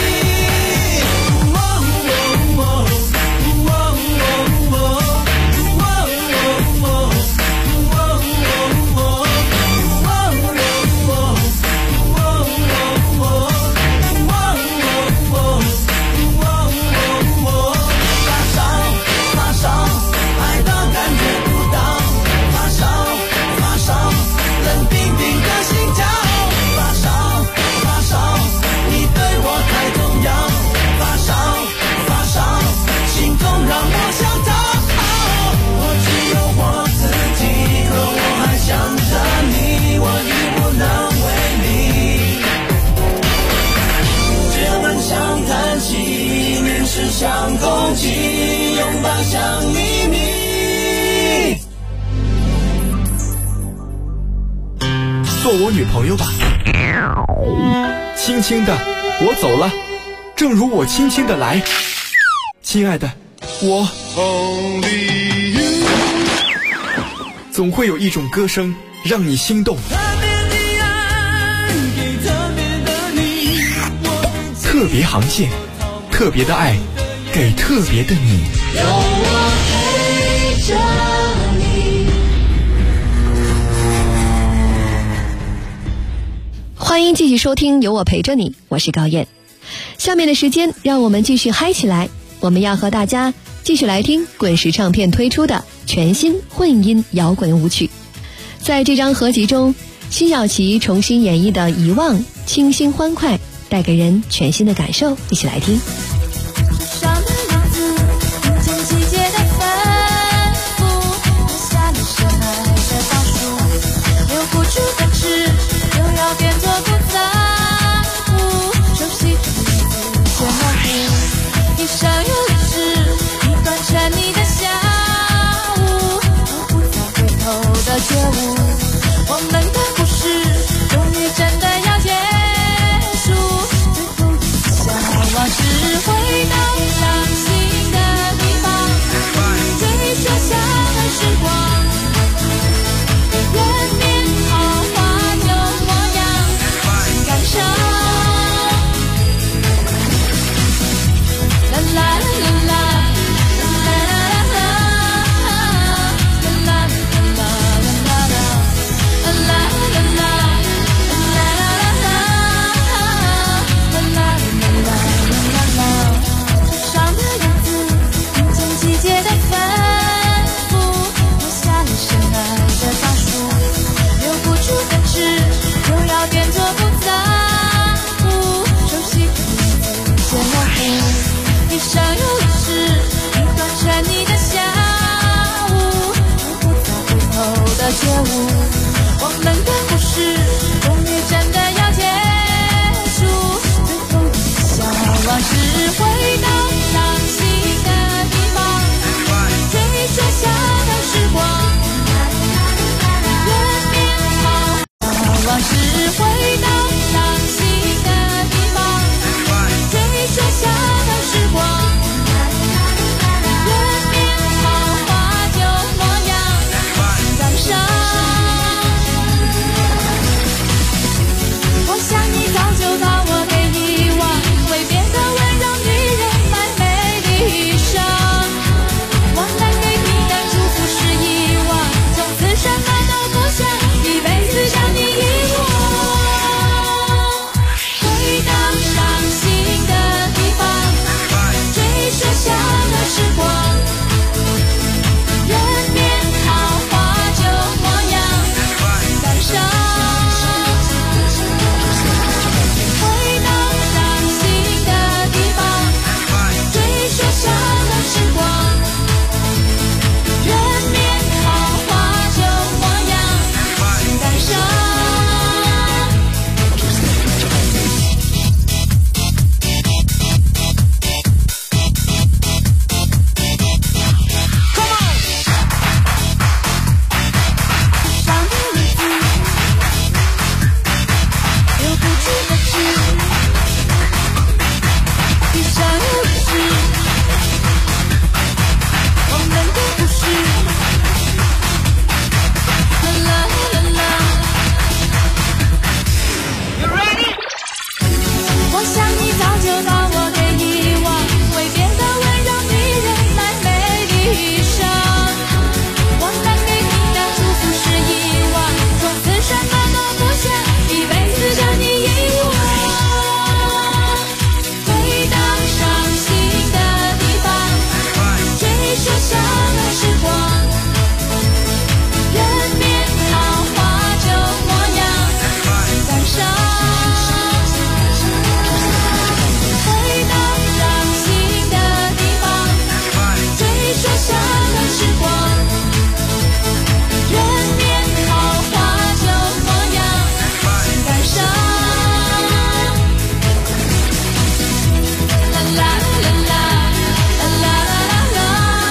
像空气，拥抱像秘密。 做我女朋友吧，轻轻的，我走了，正如我轻轻的来。亲爱的，我总会有一种歌声让你心动。特别航线，特别的爱，给特别的你。 有我陪着你。 欢迎继续收听有我陪着你，我是高燕。下面的时间让我们继续嗨起来，我们要和大家继续来听滚石唱片推出的全新混音摇滚舞曲。在这张合集中，辛晓琪重新演绎的遗忘清新欢快，带给人全新的感受，一起来听。 想你早就把我给遗忘，为别的温柔女人买美丽衣裳。我能给你的祝福是遗忘，从此什么都不想，一辈子将你遗忘。回到伤心的地方，追溯相爱时光，人面桃花旧模样，感伤。回到伤心的地方，追溯相爱时光，人面桃花旧模样，感伤。啦啦啦啦，啦啦啦啦，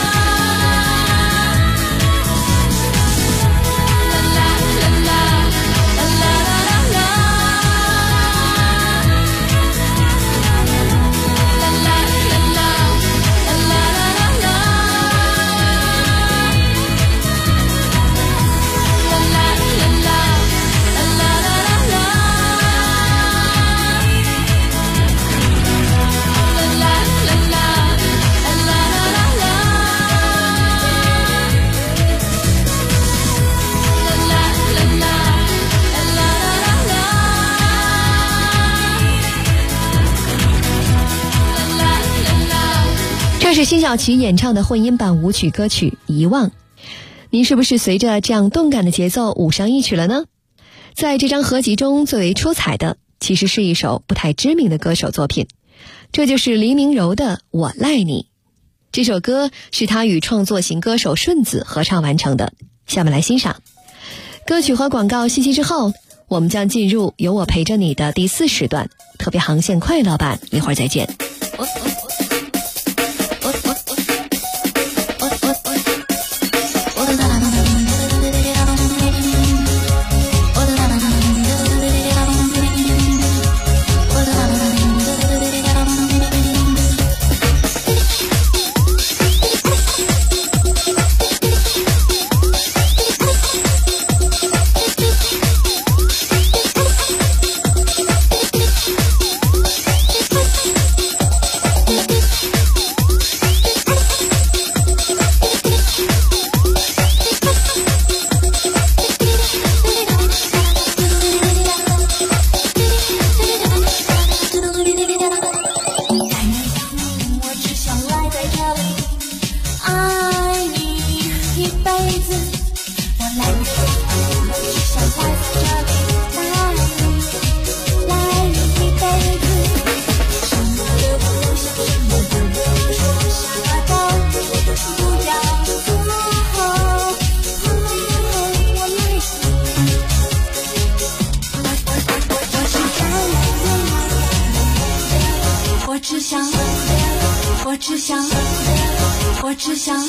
啦啦啦啦，啦啦啦啦，啦啦啦啦，啦啦啦啦， 这是辛晓琪演唱的混音版舞曲歌曲《遗忘》，您是不是随着这样动感的节奏舞上一曲了呢？在这张合集中最为出彩的，其实是一首不太知名的歌手作品，这就是黎明柔的《我赖你》。这首歌是他与创作型歌手顺子合唱完成的，下面来欣赏。歌曲和广告信息之后，我们将进入有我陪着你的第4时段，特别航线快乐版，一会儿再见。 我只想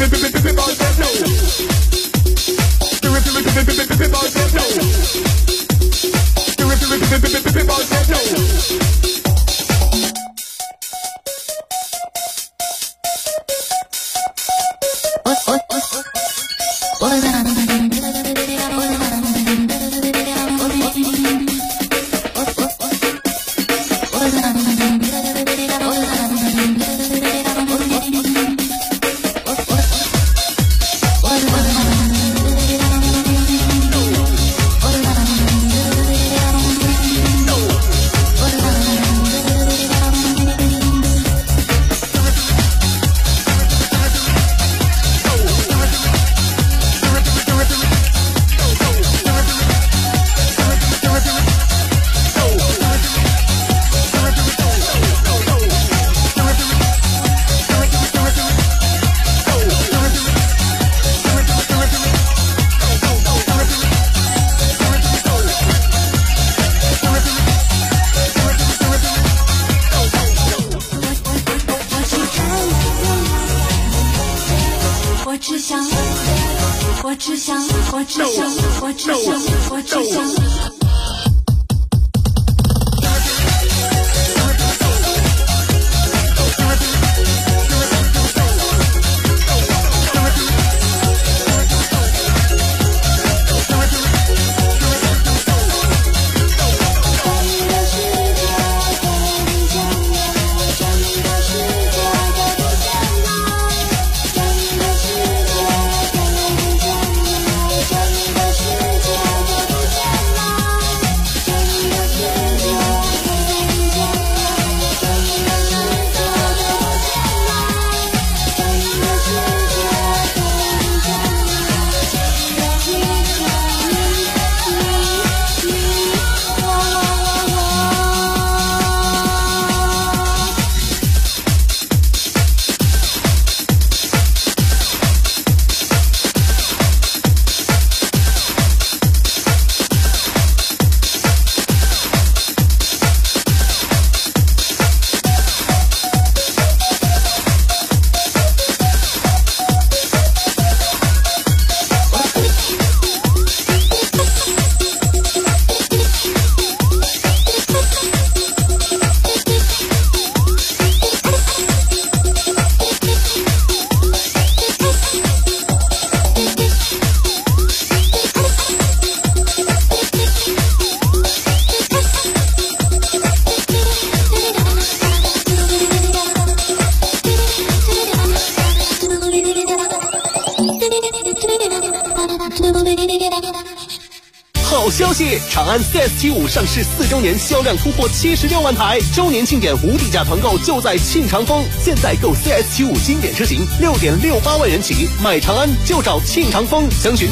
好消息！长安 CS75 上市4周年，销量突破76万台，周年庆典无底价团购就在庆长丰。现在购 CS75 经典车型6.68万元起，买长安就找庆长丰，详询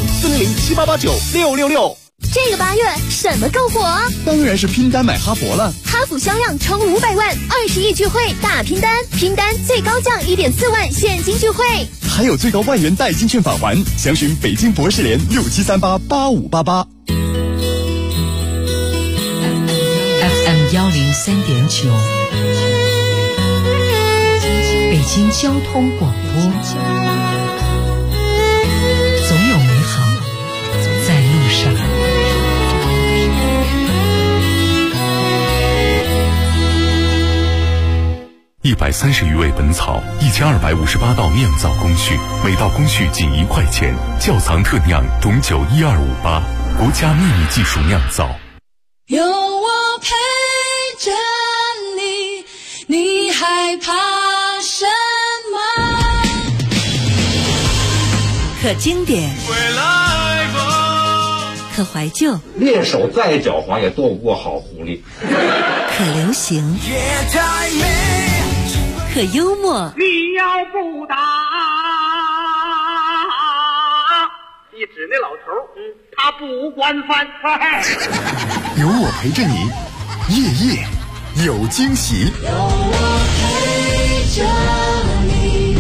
40078896666。 这个8月什么更火啊？ 当然是拼单买哈佛了。 哈弗销量冲500万，20亿聚会大拼单，拼单最高降1.4万现金聚会， 还有最高万元代金券返还，详询北京博士联67388588。 FM 103.9，北京交通广播，总有美好在路上。 130余味本草，1258道酿造工序，每道工序仅1块钱。窖藏特酿董酒12588，国家秘密技术酿造。 有我陪着你，你害怕什么？ 可经典，可怀旧， 猎手再狡猾也斗不过好狐狸。 可流行，可幽默。 你要不打，一指那老头，他不惯犯。 有我陪着你，夜夜有惊喜。 有我陪着你。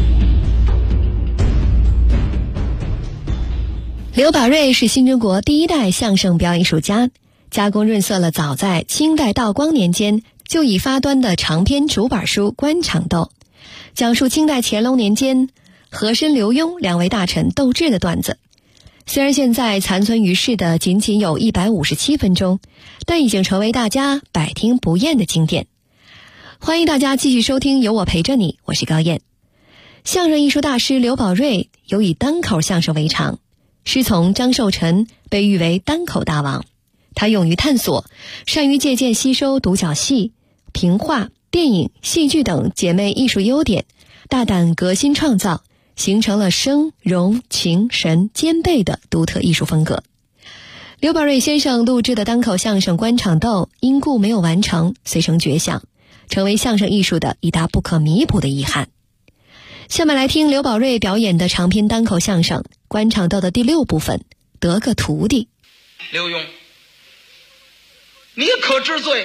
刘宝瑞是新中国第1代相声表演艺术家，加工润色了早在清代道光年间就已发端的长篇竹板书《官场斗》，讲述清代乾隆年间和珅、刘墉两位大臣斗智的段子。虽然现在残存于世的仅仅有157分钟，但已经成为大家百听不厌的经典。欢迎大家继续收听有我陪着你，我是高燕。相声艺术大师刘宝瑞有以单口相声为长，师从张寿臣，被誉为单口大王。他勇于探索，善于借鉴吸收独角戏、评话、电影、戏剧等姐妹艺术优点，大胆革新创造，形成了声、容、情、神兼备的独特艺术风格。刘宝瑞先生录制的单口相声《官场斗》因故没有完成，遂成绝响，成为相声艺术的一大不可弥补的遗憾。下面来听刘宝瑞表演的长篇单口相声《官场斗》的第6部分，得个徒弟。 刘墉，你可知罪？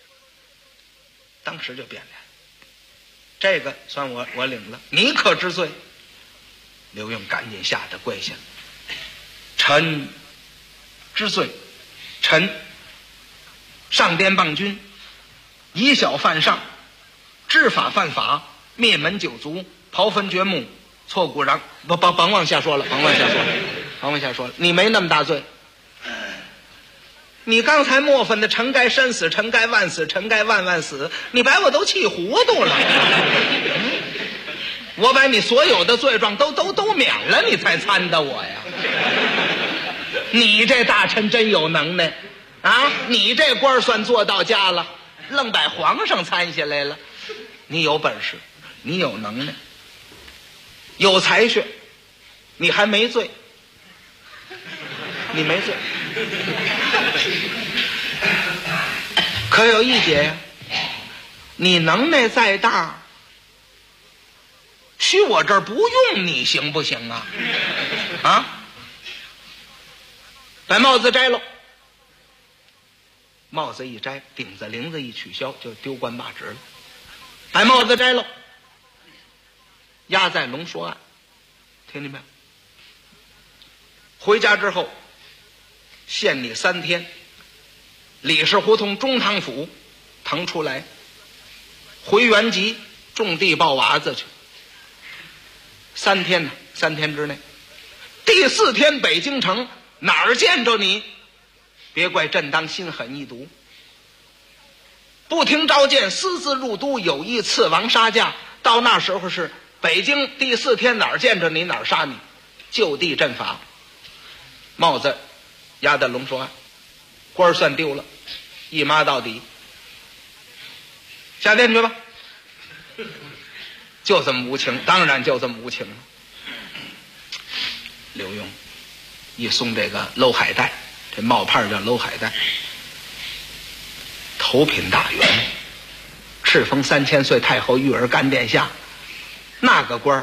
当时就变脸，这个算我领了，你可知罪？刘墉赶紧吓得跪下，臣知罪。臣上颠谤君，以小犯上，知法犯法，灭门九族，刨坟掘墓，挫骨瓤。甭往下说了，甭往下说了，你没那么大罪。你刚才磨粉的臣该身死，臣该万死，臣该万死，你把我都气糊涂了。我把你所有的罪状都免了，你才参的我呀。你这大臣真有能耐啊！你这官算做到家了，愣把皇上参下来了。你有本事，你有能耐，有才学，你还没罪，你没罪。可有一节呀，你能耐再大，许我这儿不用你行不行啊？啊！把帽子摘了，帽子一摘，顶子铃子一取消，就丢官罢职了。把帽子摘了，压在龙说案，听见没有？回家之后限你3天，李氏胡同中堂府腾出来，回原籍种地抱娃子去。3天呢，3天之内，第4天北京城哪儿见着你，别怪朕当心狠一毒，不听召见，私自入都，有意刺王杀驾。到那时候是北京第4天哪儿见着你哪儿杀你，就地正法。帽子压在龙说案，官算丢了，一抹到底，下殿去吧。就这么无情，当然就这么无情了。刘墉一松这个搂海带，这帽牌叫搂海带，头品大员，敕封3000岁太后育儿干殿下，那个官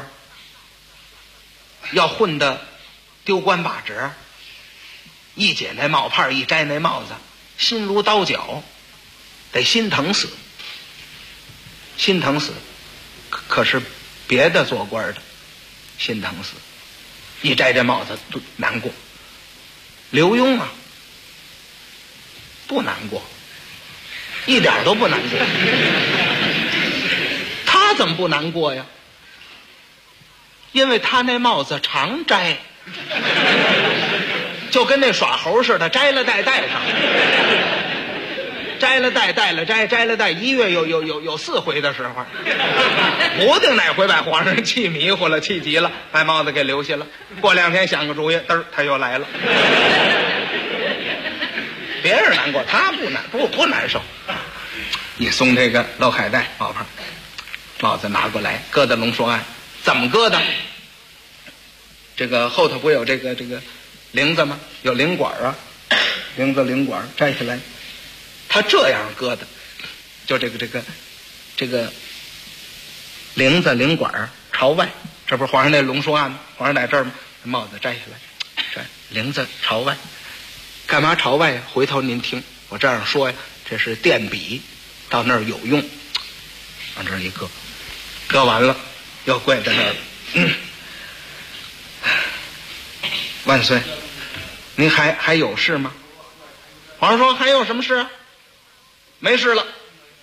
要混得丢官罢职，一解那帽牌，一摘那帽子，心如刀绞，得心疼死，心疼死。可是别的做官的心疼死，一摘这帽子都难过。刘墉啊，不难过，一点都不难过。他怎么不难过呀？因为他那帽子常摘，就跟那耍猴似的，摘了戴上，摘了戴，戴了摘，摘了戴，1月有4回的时候，不定哪回把皇上气迷糊了，气急了，把帽子给留下了。过2天想个主意，嘚儿他又来了。别人难过，他不难受。一松这个搂海带帽牌，帽子拿过来，搁在龙说案，怎么搁的？这个后头不有这个铃子吗？有铃管啊，铃管摘下来。他这样搁的，就这个铃管朝外，这不是皇上那龙说案吗？皇上在这儿吗？帽子摘下来，摘铃子朝外，干嘛朝外呀？回头您听我这样说呀，这是垫笔，到那儿有用，往这儿一搁，搁完了又跪在那儿，万岁，您还有事吗？皇上说还有什么事啊？没事了，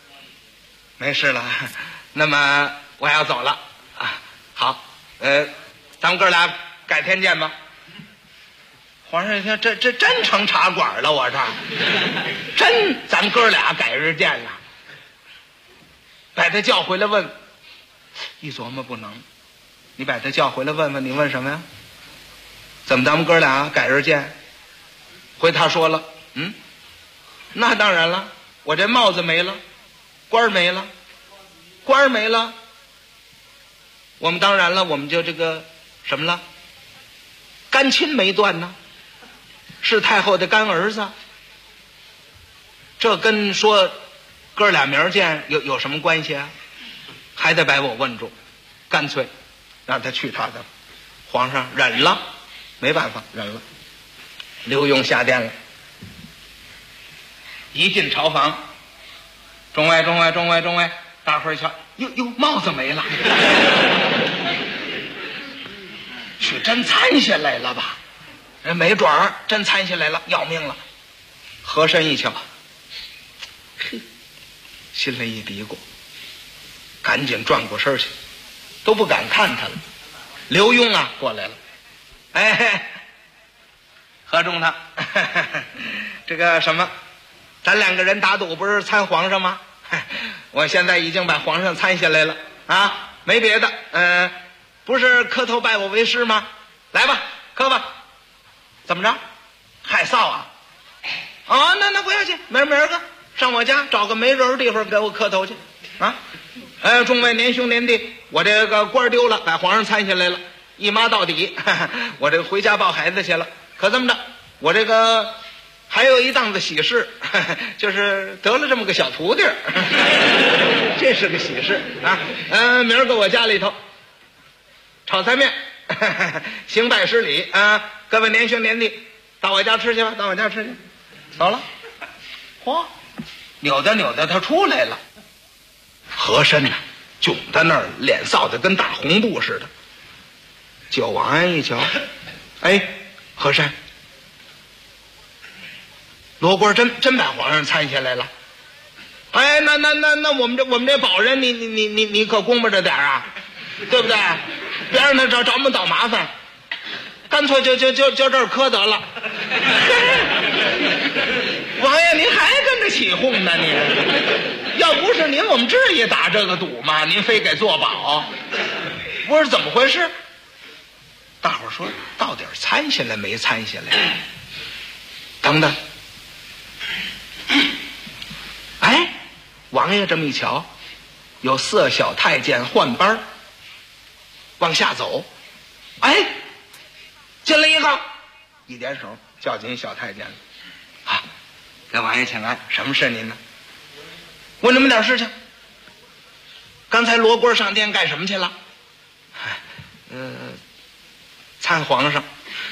没事了，那么我要走了啊。好， 咱们哥俩改天见吧。皇上一听，这真成茶馆了，我这真咱哥俩改日见了。把他叫回来问，一琢磨不能，你把他叫回来问问，你问什么呀？怎么咱们哥俩改日见？回他说了，那当然了，我这帽子没了，官没了，官没了，我们当然了，我们就这个什么了，干亲没断呢，是太后的干儿子，这跟说哥俩明儿见有什么关系啊？还得把我问住，干脆让他去他的。皇上忍了，没办法，忍了。刘墉下殿了，一进朝房，众位，大伙儿一瞧，哟，帽子没了，去真参下来了吧？人没准儿真参下来了，要命了。和珅一瞧，心里一嘀咕，赶紧转过身去，都不敢看他了。刘墉啊过来了，哎，何中他这个什么，咱两个人打赌不是参皇上吗？我现在已经把皇上参下来了啊，没别的，不是磕头拜我为师吗？来吧，磕吧。怎么着？害臊啊？啊，那不要紧，明儿个上我家找个没人地方给我磕头去啊！众位年兄年弟，我这个官丢了，把皇上参下来了，一抹到底，我这个回家抱孩子去了。可这么着，我这个还有一档子喜事，就是得了这么个小徒弟，这是个喜事啊！明儿个我家里头炒菜面，行拜施礼啊！各位年兄年弟，到我家吃去吧，到我家吃去。走了，嚯，扭的他出来了。和珅呢，窘在那儿，脸臊得跟大红布似的。九王安一瞧，哎，和珅，罗锅真把皇上参下来了。哎，那我们这保人，你可公布着点啊，对不对？别让他找我们找麻烦，干脆就这儿磕得了。王爷，您还跟着起哄呢？您要不是您，我们至于打这个赌吗？您非给做保，不是怎么回事？大伙儿说，到底参下来没参下来？等等，哎，王爷这么一瞧，有4小太监换班往下走，哎，进来一个，一点手叫进小太监了。啊，给王爷请安，什么事您呢？问你们点事情。刚才罗锅上殿干什么去了？参皇上。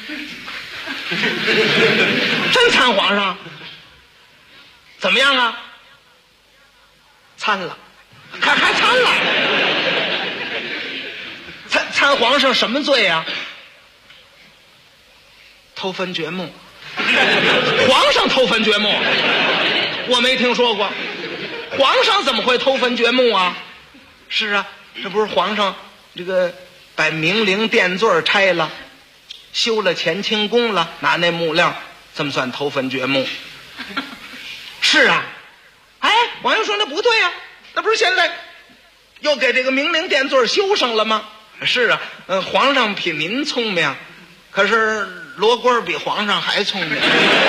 真参皇上？怎么样啊？参了，还参了？参皇上什么罪啊？偷坟掘墓。皇上偷坟掘墓，我没听说过。皇上怎么会偷坟掘墓啊？是啊，这不是皇上这个把明陵殿座拆了，修了乾清宫了，拿那木料，这么算偷坟掘墓？是啊。哎，王爷说那不对啊，那不是现在又给这个明陵殿座修上了吗？是啊，皇上比您聪明，可是罗锅比皇上还聪明。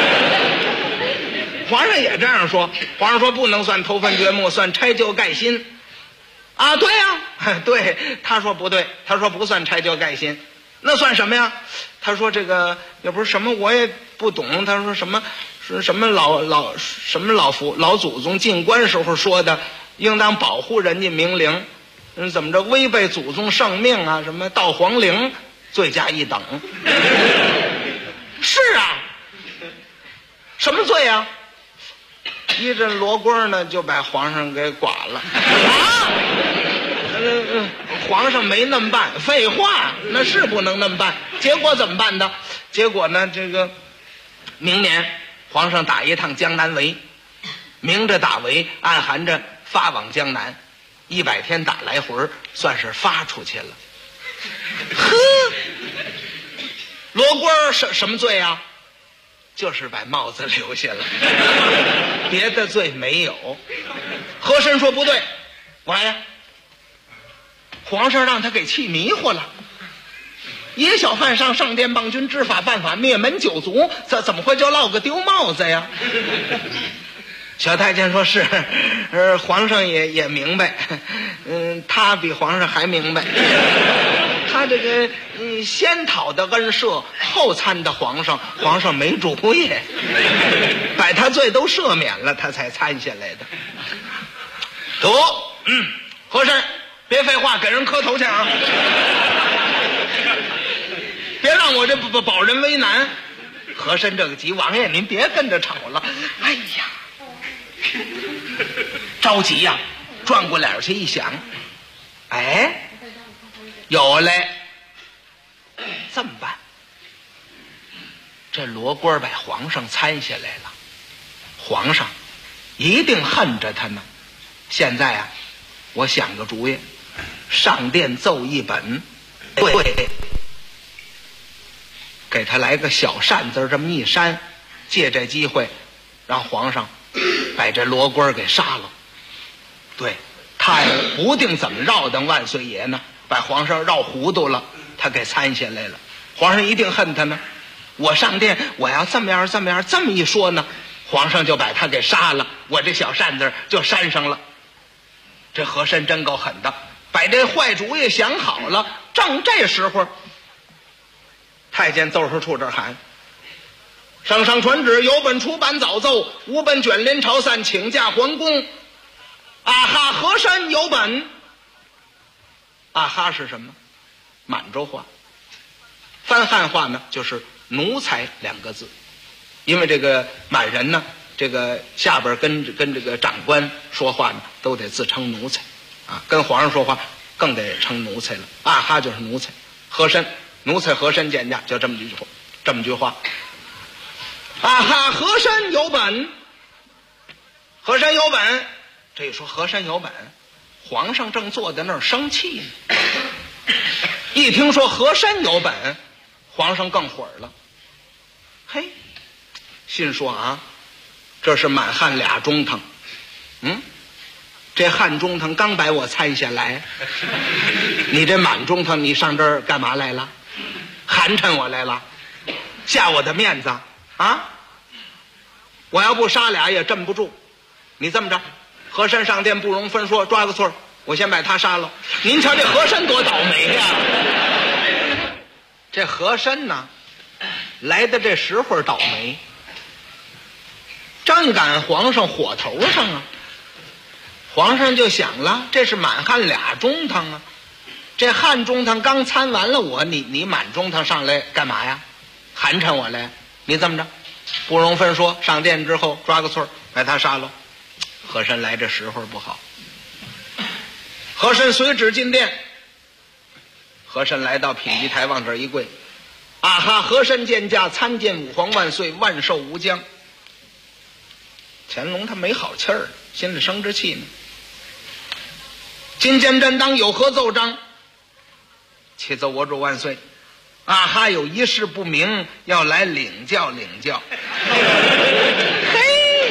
皇上也这样说，皇上说不能算偷坟掘墓，算拆旧盖新。啊，对呀，对，他说不对，他说不算拆旧盖新，那算什么呀？他说这个也不是什么我也不懂，他说什么老祖宗进关时候说的，应当保护人家明陵，怎么着违背祖宗圣命啊？什么盗皇陵，罪加一等。是啊，什么罪啊？一阵罗锅呢，就把皇上给剐了。啊！皇上没那么办，废话，那是不能那么办。结果怎么办的？结果呢，这个明年皇上打一趟江南围，明着打围，暗含着发往江南，100天打来回，算是发出去了。呵。 罗锅什么罪啊？就是把帽子留下了，别的罪没有。和珅说不对，我呀，皇上让他给气迷糊了。野小犯上殿帮君，知法犯法，灭门九族，怎么会就落个丢帽子呀？小太监说是，皇上也明白，他比皇上还明白。他这个先讨的恩赦，后参的皇上，皇上没主意，把他罪都赦免了，他才参下来的。得，和珅，别废话，给人磕头去啊！别让我这保人为难。和珅这个急，王爷您别跟着吵了。哎呀，着急呀，转过脸去一想，哎，有嘞，这么办？这罗锅把皇上参下来了，皇上一定恨着他呢。现在啊，我想个主意，上殿奏一本，对，给他来个小扇子这么一扇，借这机会让皇上把这罗锅给杀了。对，他也不定怎么绕当万岁爷呢，把皇上绕糊涂了，他给参下来了。皇上一定恨他呢。我上殿我要这么样这么一说呢，皇上就把他给杀了，我这小扇子就扇上了。这和珅真够狠的，把这坏主意想好了。正这时候，太监奏事处这儿喊：上传旨，有本出版早奏，无本卷帘朝散，请假还宫。啊哈，和珅有本。啊哈是什么？满洲话。翻汉话呢，就是奴才两个字。因为这个满人呢，这个下边跟这个长官说话呢，都得自称奴才啊，跟皇上说话更得称奴才了。啊哈就是奴才，和珅奴才和珅见驾，就这么句话。啊哈，和珅有本，和珅有本。这一说和珅有本，皇上正坐在那儿生气呢。一听说和珅有本，皇上更火了。嘿，心说啊，这是满汉俩中堂，这汉中堂刚把我参下来，你这满中堂你上这儿干嘛来了？寒碜我来了，下我的面子啊！我要不杀俩也镇不住。你这么着，和珅上殿不容分说，抓个错，我先把他杀了。您瞧这和珅多倒霉呀！这和珅呢，来的这时候倒霉，正赶皇上火头上啊。皇上就想了，这是满汉俩中堂啊，这汉中堂刚参完了我，你满中堂上来干嘛呀？寒碜我来？你这么着，不容分说，上殿之后抓个错，把他杀了。和珅来这时候不好。和珅随旨进殿，和珅来到品级台往这儿一跪，啊哈，和珅见驾，参见武皇万岁，万寿无疆。乾隆他没好气儿，心里生着气呢。今见朕当有何奏章？启奏我主万岁，啊哈，有一事不明，要来领教领教。嘿，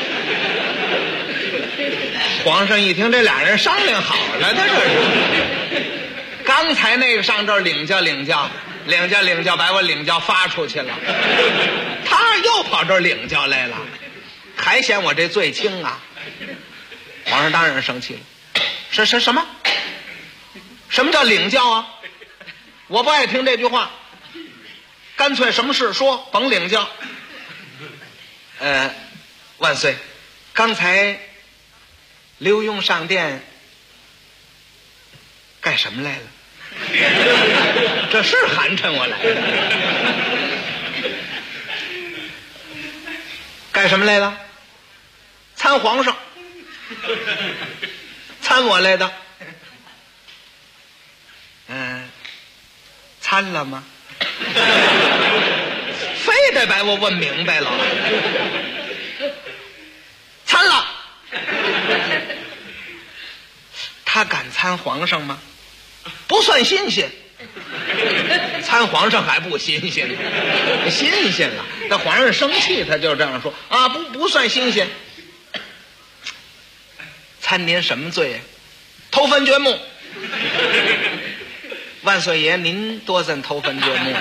皇上一听这俩人商量好了的，这是刚才那个上这儿领教领教，把我领教发出去了，他又跑这儿领教来了，还嫌我这罪轻啊！皇上当然生气了，什么？什么叫领教啊？我不爱听这句话，干脆什么事说，甭领教。万岁，刚才刘墉上殿干什么来了？这是寒碜我来的。干什么来了？参皇上，参我来的。参了吗？非得把我问明白了。参了。他敢参皇上吗？不算新鲜。 参皇上还不新鲜呢？新鲜了。那皇上生气，他就这样说啊，不算新鲜。参您什么罪？偷坟掘墓。万岁爷，您多怎偷坟掘墓？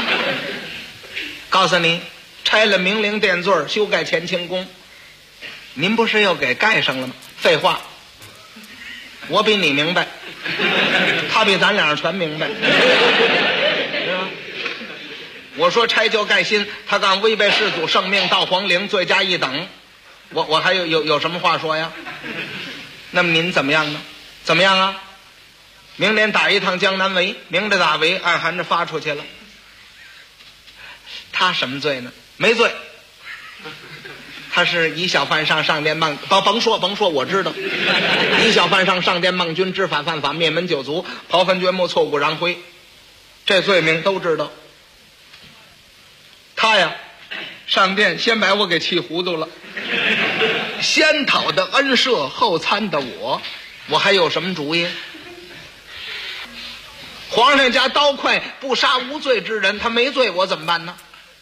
告诉您，拆了明陵殿座，修盖乾清宫，您不是又给盖上了吗？废话，我比你明白，他比咱俩全明白。我说拆旧盖新，他刚违背世祖圣命，到皇陵罪加一等，我还有什么话说呀？那么您怎么样呢？怎么样啊？明年打一趟江南围，明着打围，暗含着发出去了。他什么罪呢？没罪。他是以小犯上，上殿妄，甭说，我知道。以小犯上，上殿妄君，知法犯法，灭门九族，刨坟掘墓，挫骨扬灰，这罪名都知道。他呀，上殿先把我给气糊涂了，先讨的恩赦，后参的我还有什么主意？皇上家刀快不杀无罪之人，他没罪，我怎么办呢？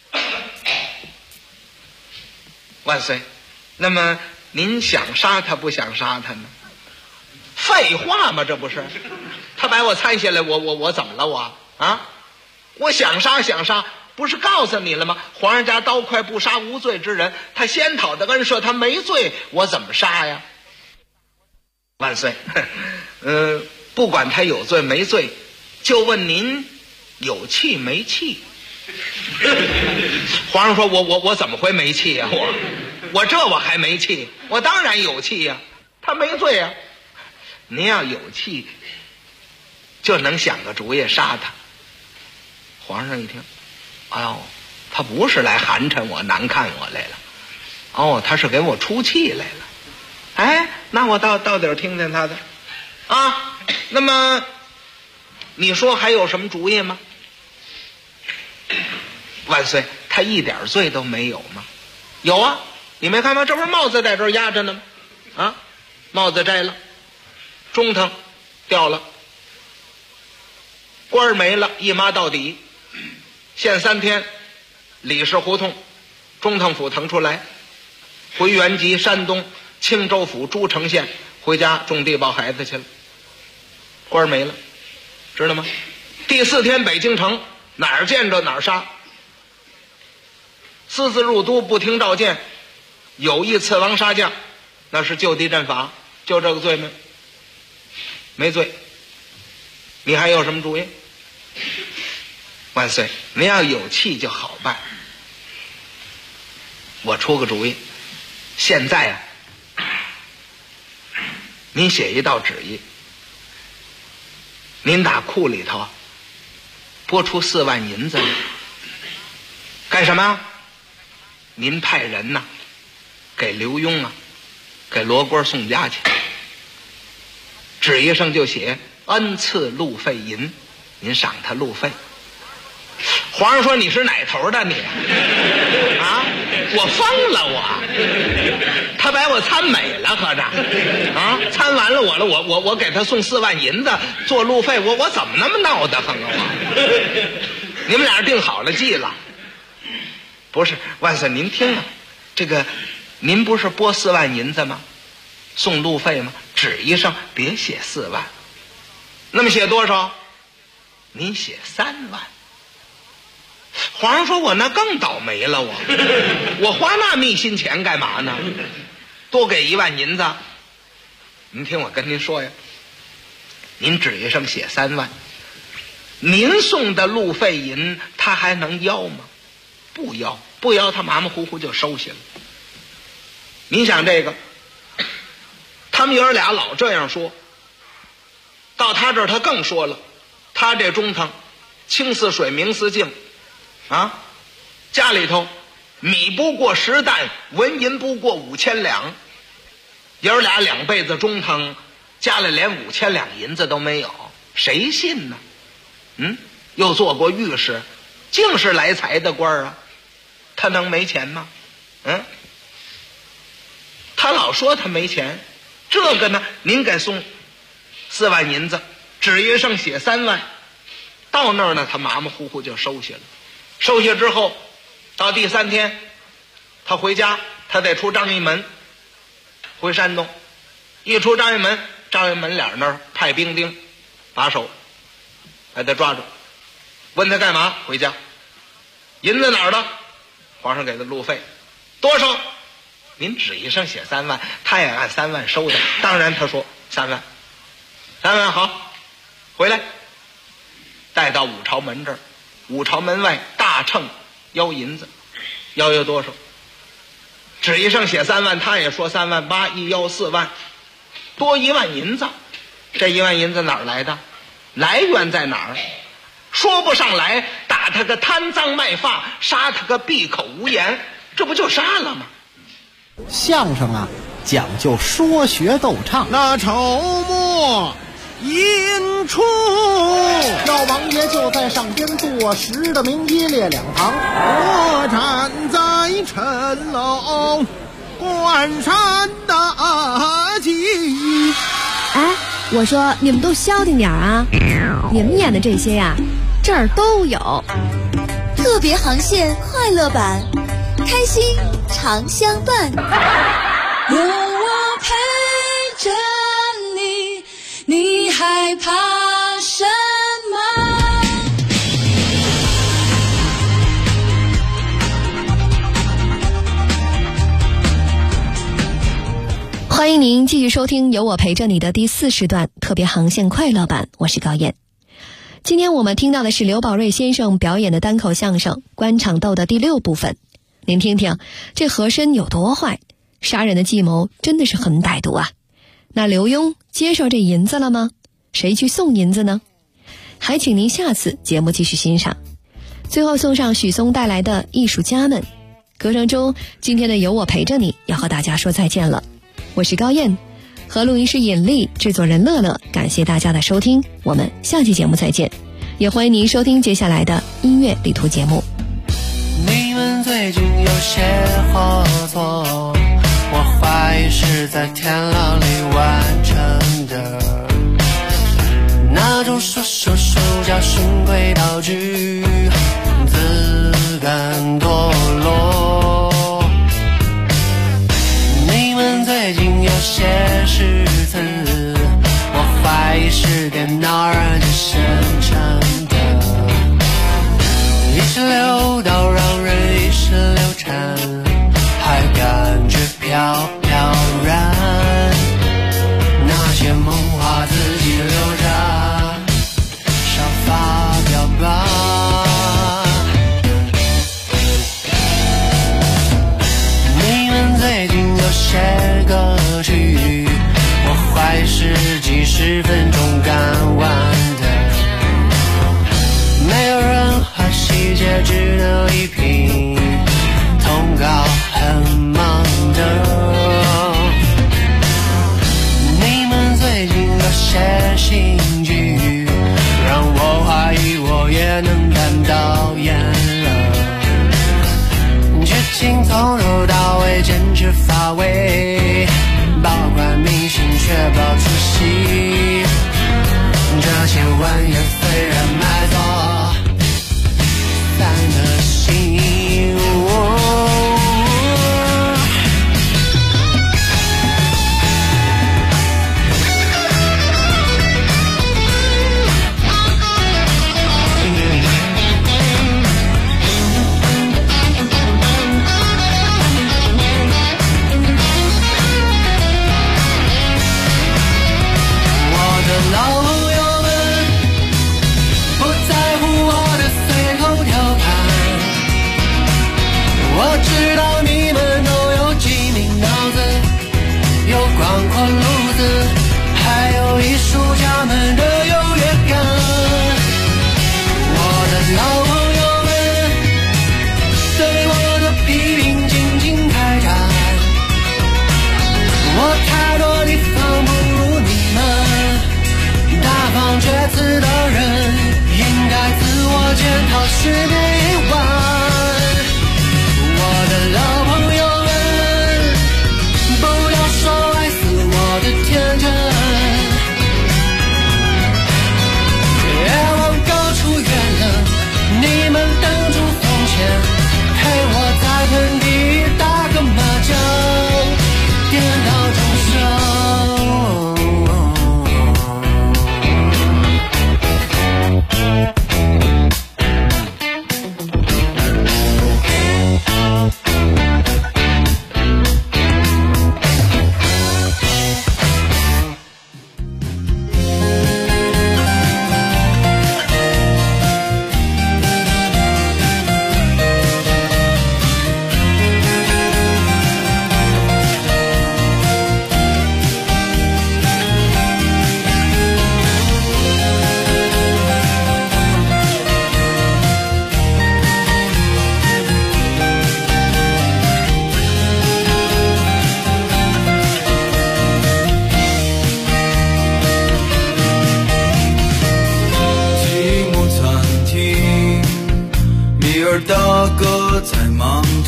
万岁，那么您想杀他不想杀他呢？废话嘛，这不是？他把我参下来，我怎么了我？啊？我想杀，不是告诉你了吗？皇上家刀快不杀无罪之人，他先讨的恩赦，他没罪，我怎么杀呀？万岁，不管他有罪没罪，就问您有气没气？皇上说我怎么会没气呀？我还没气？我当然有气呀，他没罪呀。您要有气，就能想个主意杀他。皇上一听，哎呦，他不是来寒碜我、难看我来了，哦，他是给我出气来了。哎，那我到底听听他的啊。那么你说还有什么主意吗？万岁，他一点罪都没有吗？有啊，你没看吗？这不是帽子在这儿压着呢吗？啊，帽子摘了，中堂掉了，官儿没了，一抹到底，限3天，李氏胡同中堂府腾出来，回原籍山东青州府诸城县，回家种地抱孩子去了，官儿没了，知道吗？第4天北京城，哪儿见着哪儿杀，私自入都不听召见，有意刺王杀将，那是就地正法，就这个罪名，没罪。你还有什么主意？万岁，您要有气就好办。我出个主意，现在啊，您写一道旨意，您打库里头拨出4万银子，干什么？您派人呐，给刘墉啊，给罗锅送家去。旨意上就写恩赐路费银，您赏他路费。皇上说你是哪头的你啊？我疯了我！他把我参美了合着啊？参完了我给他送4万银子做路费，我怎么那么闹得慌啊我？你们俩定好了计了？不是，万岁您听啊，这个您不是拨4万银子吗？送路费吗？旨意上别写4万，那么写多少？您写3万。皇上说我那更倒霉了我花那密心钱干嘛呢？多给1万银子。您听我跟您说呀，您旨意上写3万，您送的路费银他还能要吗？不要，他马马虎虎就收下了。您想这个，他们爷儿俩老这样说，到他这儿他更说了，他这中堂清似水明似镜啊，家里头米不过10担，纹银不过5000两，爷儿俩2辈子中堂，家里连5000两银子都没有，谁信呢？又做过御史，净是来财的官儿啊，他能没钱吗？他老说他没钱，这个呢，您给送4万银子，旨意上写3万， 到那儿呢，他马马虎虎就收下了。收下之后，到第3天，他回家，他得出张掖门，回山东。一出张掖门，张掖门脸那儿派兵丁把守，把他抓住，问他干嘛？回家。银子哪儿的？皇上给他路费，多少？您指一声写3万，他也按3万收的。当然他说3万，3万好，回来带到武朝门这儿，武朝门外大秤要银子，要多少？指一声写3万，他也说3万8，一要4万，多1万银子。这1万银子哪儿来的？来源在哪儿？说不上来，打他个贪赃卖发，杀他个闭口无言，这不就杀了吗？ 相声啊，讲究说学逗唱。 那筹末引出， 老王爷就在上边坐实的明一列两旁， 我站在城楼观山大景。 哎，我说你们都消停点啊！你们演的这些呀，这儿都有。 特别航线快乐版，开心常相伴。 有我陪着你，你害怕什么？ 欢迎您继续收听由我陪着你的第4时段特别航线快乐版，我是高燕。今天我们听到的是刘宝瑞先生表演的单口相声《官场斗》的第6部分。您听听这和珅有多坏，杀人的计谋真的是很歹毒啊。那刘墉接受这银子了吗？谁去送银子呢？还请您下次节目继续欣赏。最后送上许嵩带来的艺术家们。歌声中，今天的有我陪着你要和大家说再见了。我是高燕，和录音师尹丽，制作人乐乐，感谢大家的收听，我们下期节目再见。也欢迎您收听接下来的音乐旅途节目。 你们最近有些合作，我怀疑是在天牢里完成的，那种说叫循规蹈矩，自甘堕落。你们最近有些诗词，我怀疑是电脑软件生成的，意识流到让人意识流产，还感觉飘飘然，那些梦话自己留着，少发表吧。你们最近有些歌曲，我怀疑是几十分钟赶完的，没有任何细节，只能一拼，通告很忙的。你们最近有些新剧，让我怀疑我也能看导演了，剧情从头到尾坚持发威，保管明星确保出席，这些玩意虽然卖座散了心。我的老朋友们，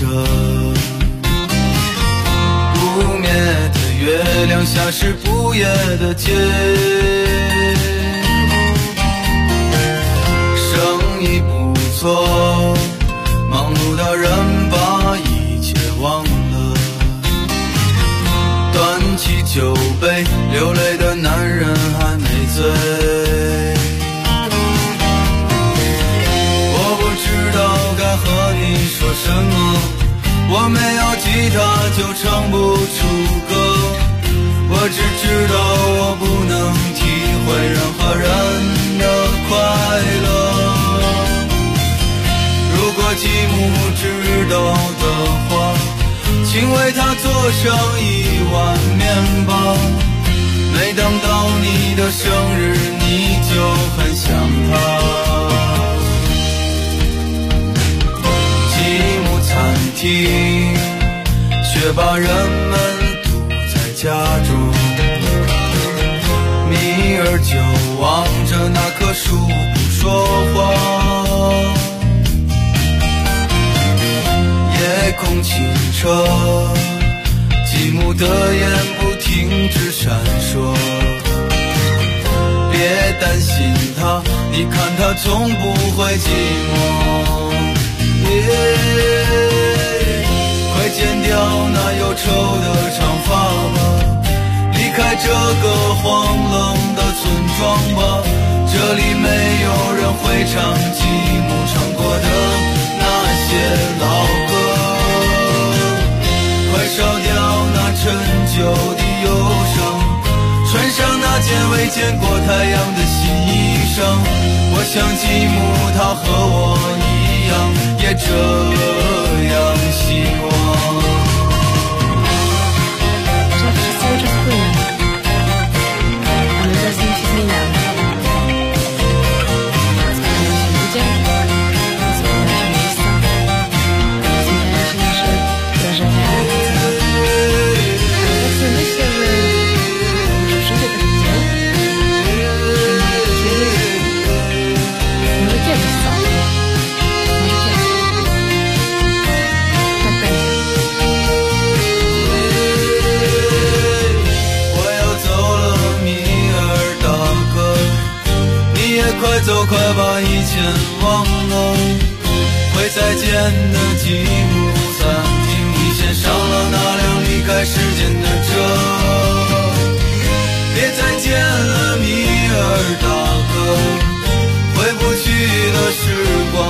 着，不灭的月亮下是不夜的街，生意不错，忙碌的人把一切忘了，端起酒杯，流泪的男人还没醉。我不知道该和你说什么，我没有吉他就唱不出歌，我只知道我不能体会任何人的快乐。如果继母知道的话，请为他做上一碗面包，每当到你的生日你就很想他。继母餐厅，却把人们堵在家中，米儿就望着那棵树不说话，夜空清澈，继母的眼不停止闪烁。别担心他，你看他从不会寂寞。快剪掉那忧愁的长发吧，离开这个荒冷的村庄吧，这里没有人会唱继母唱过的那些老歌。快烧掉那陈旧的忧伤，穿上那件未见过太阳的新衣裳。我想继母她和我一样，也这样希望。快走，快把以前忘了，会再见的继母。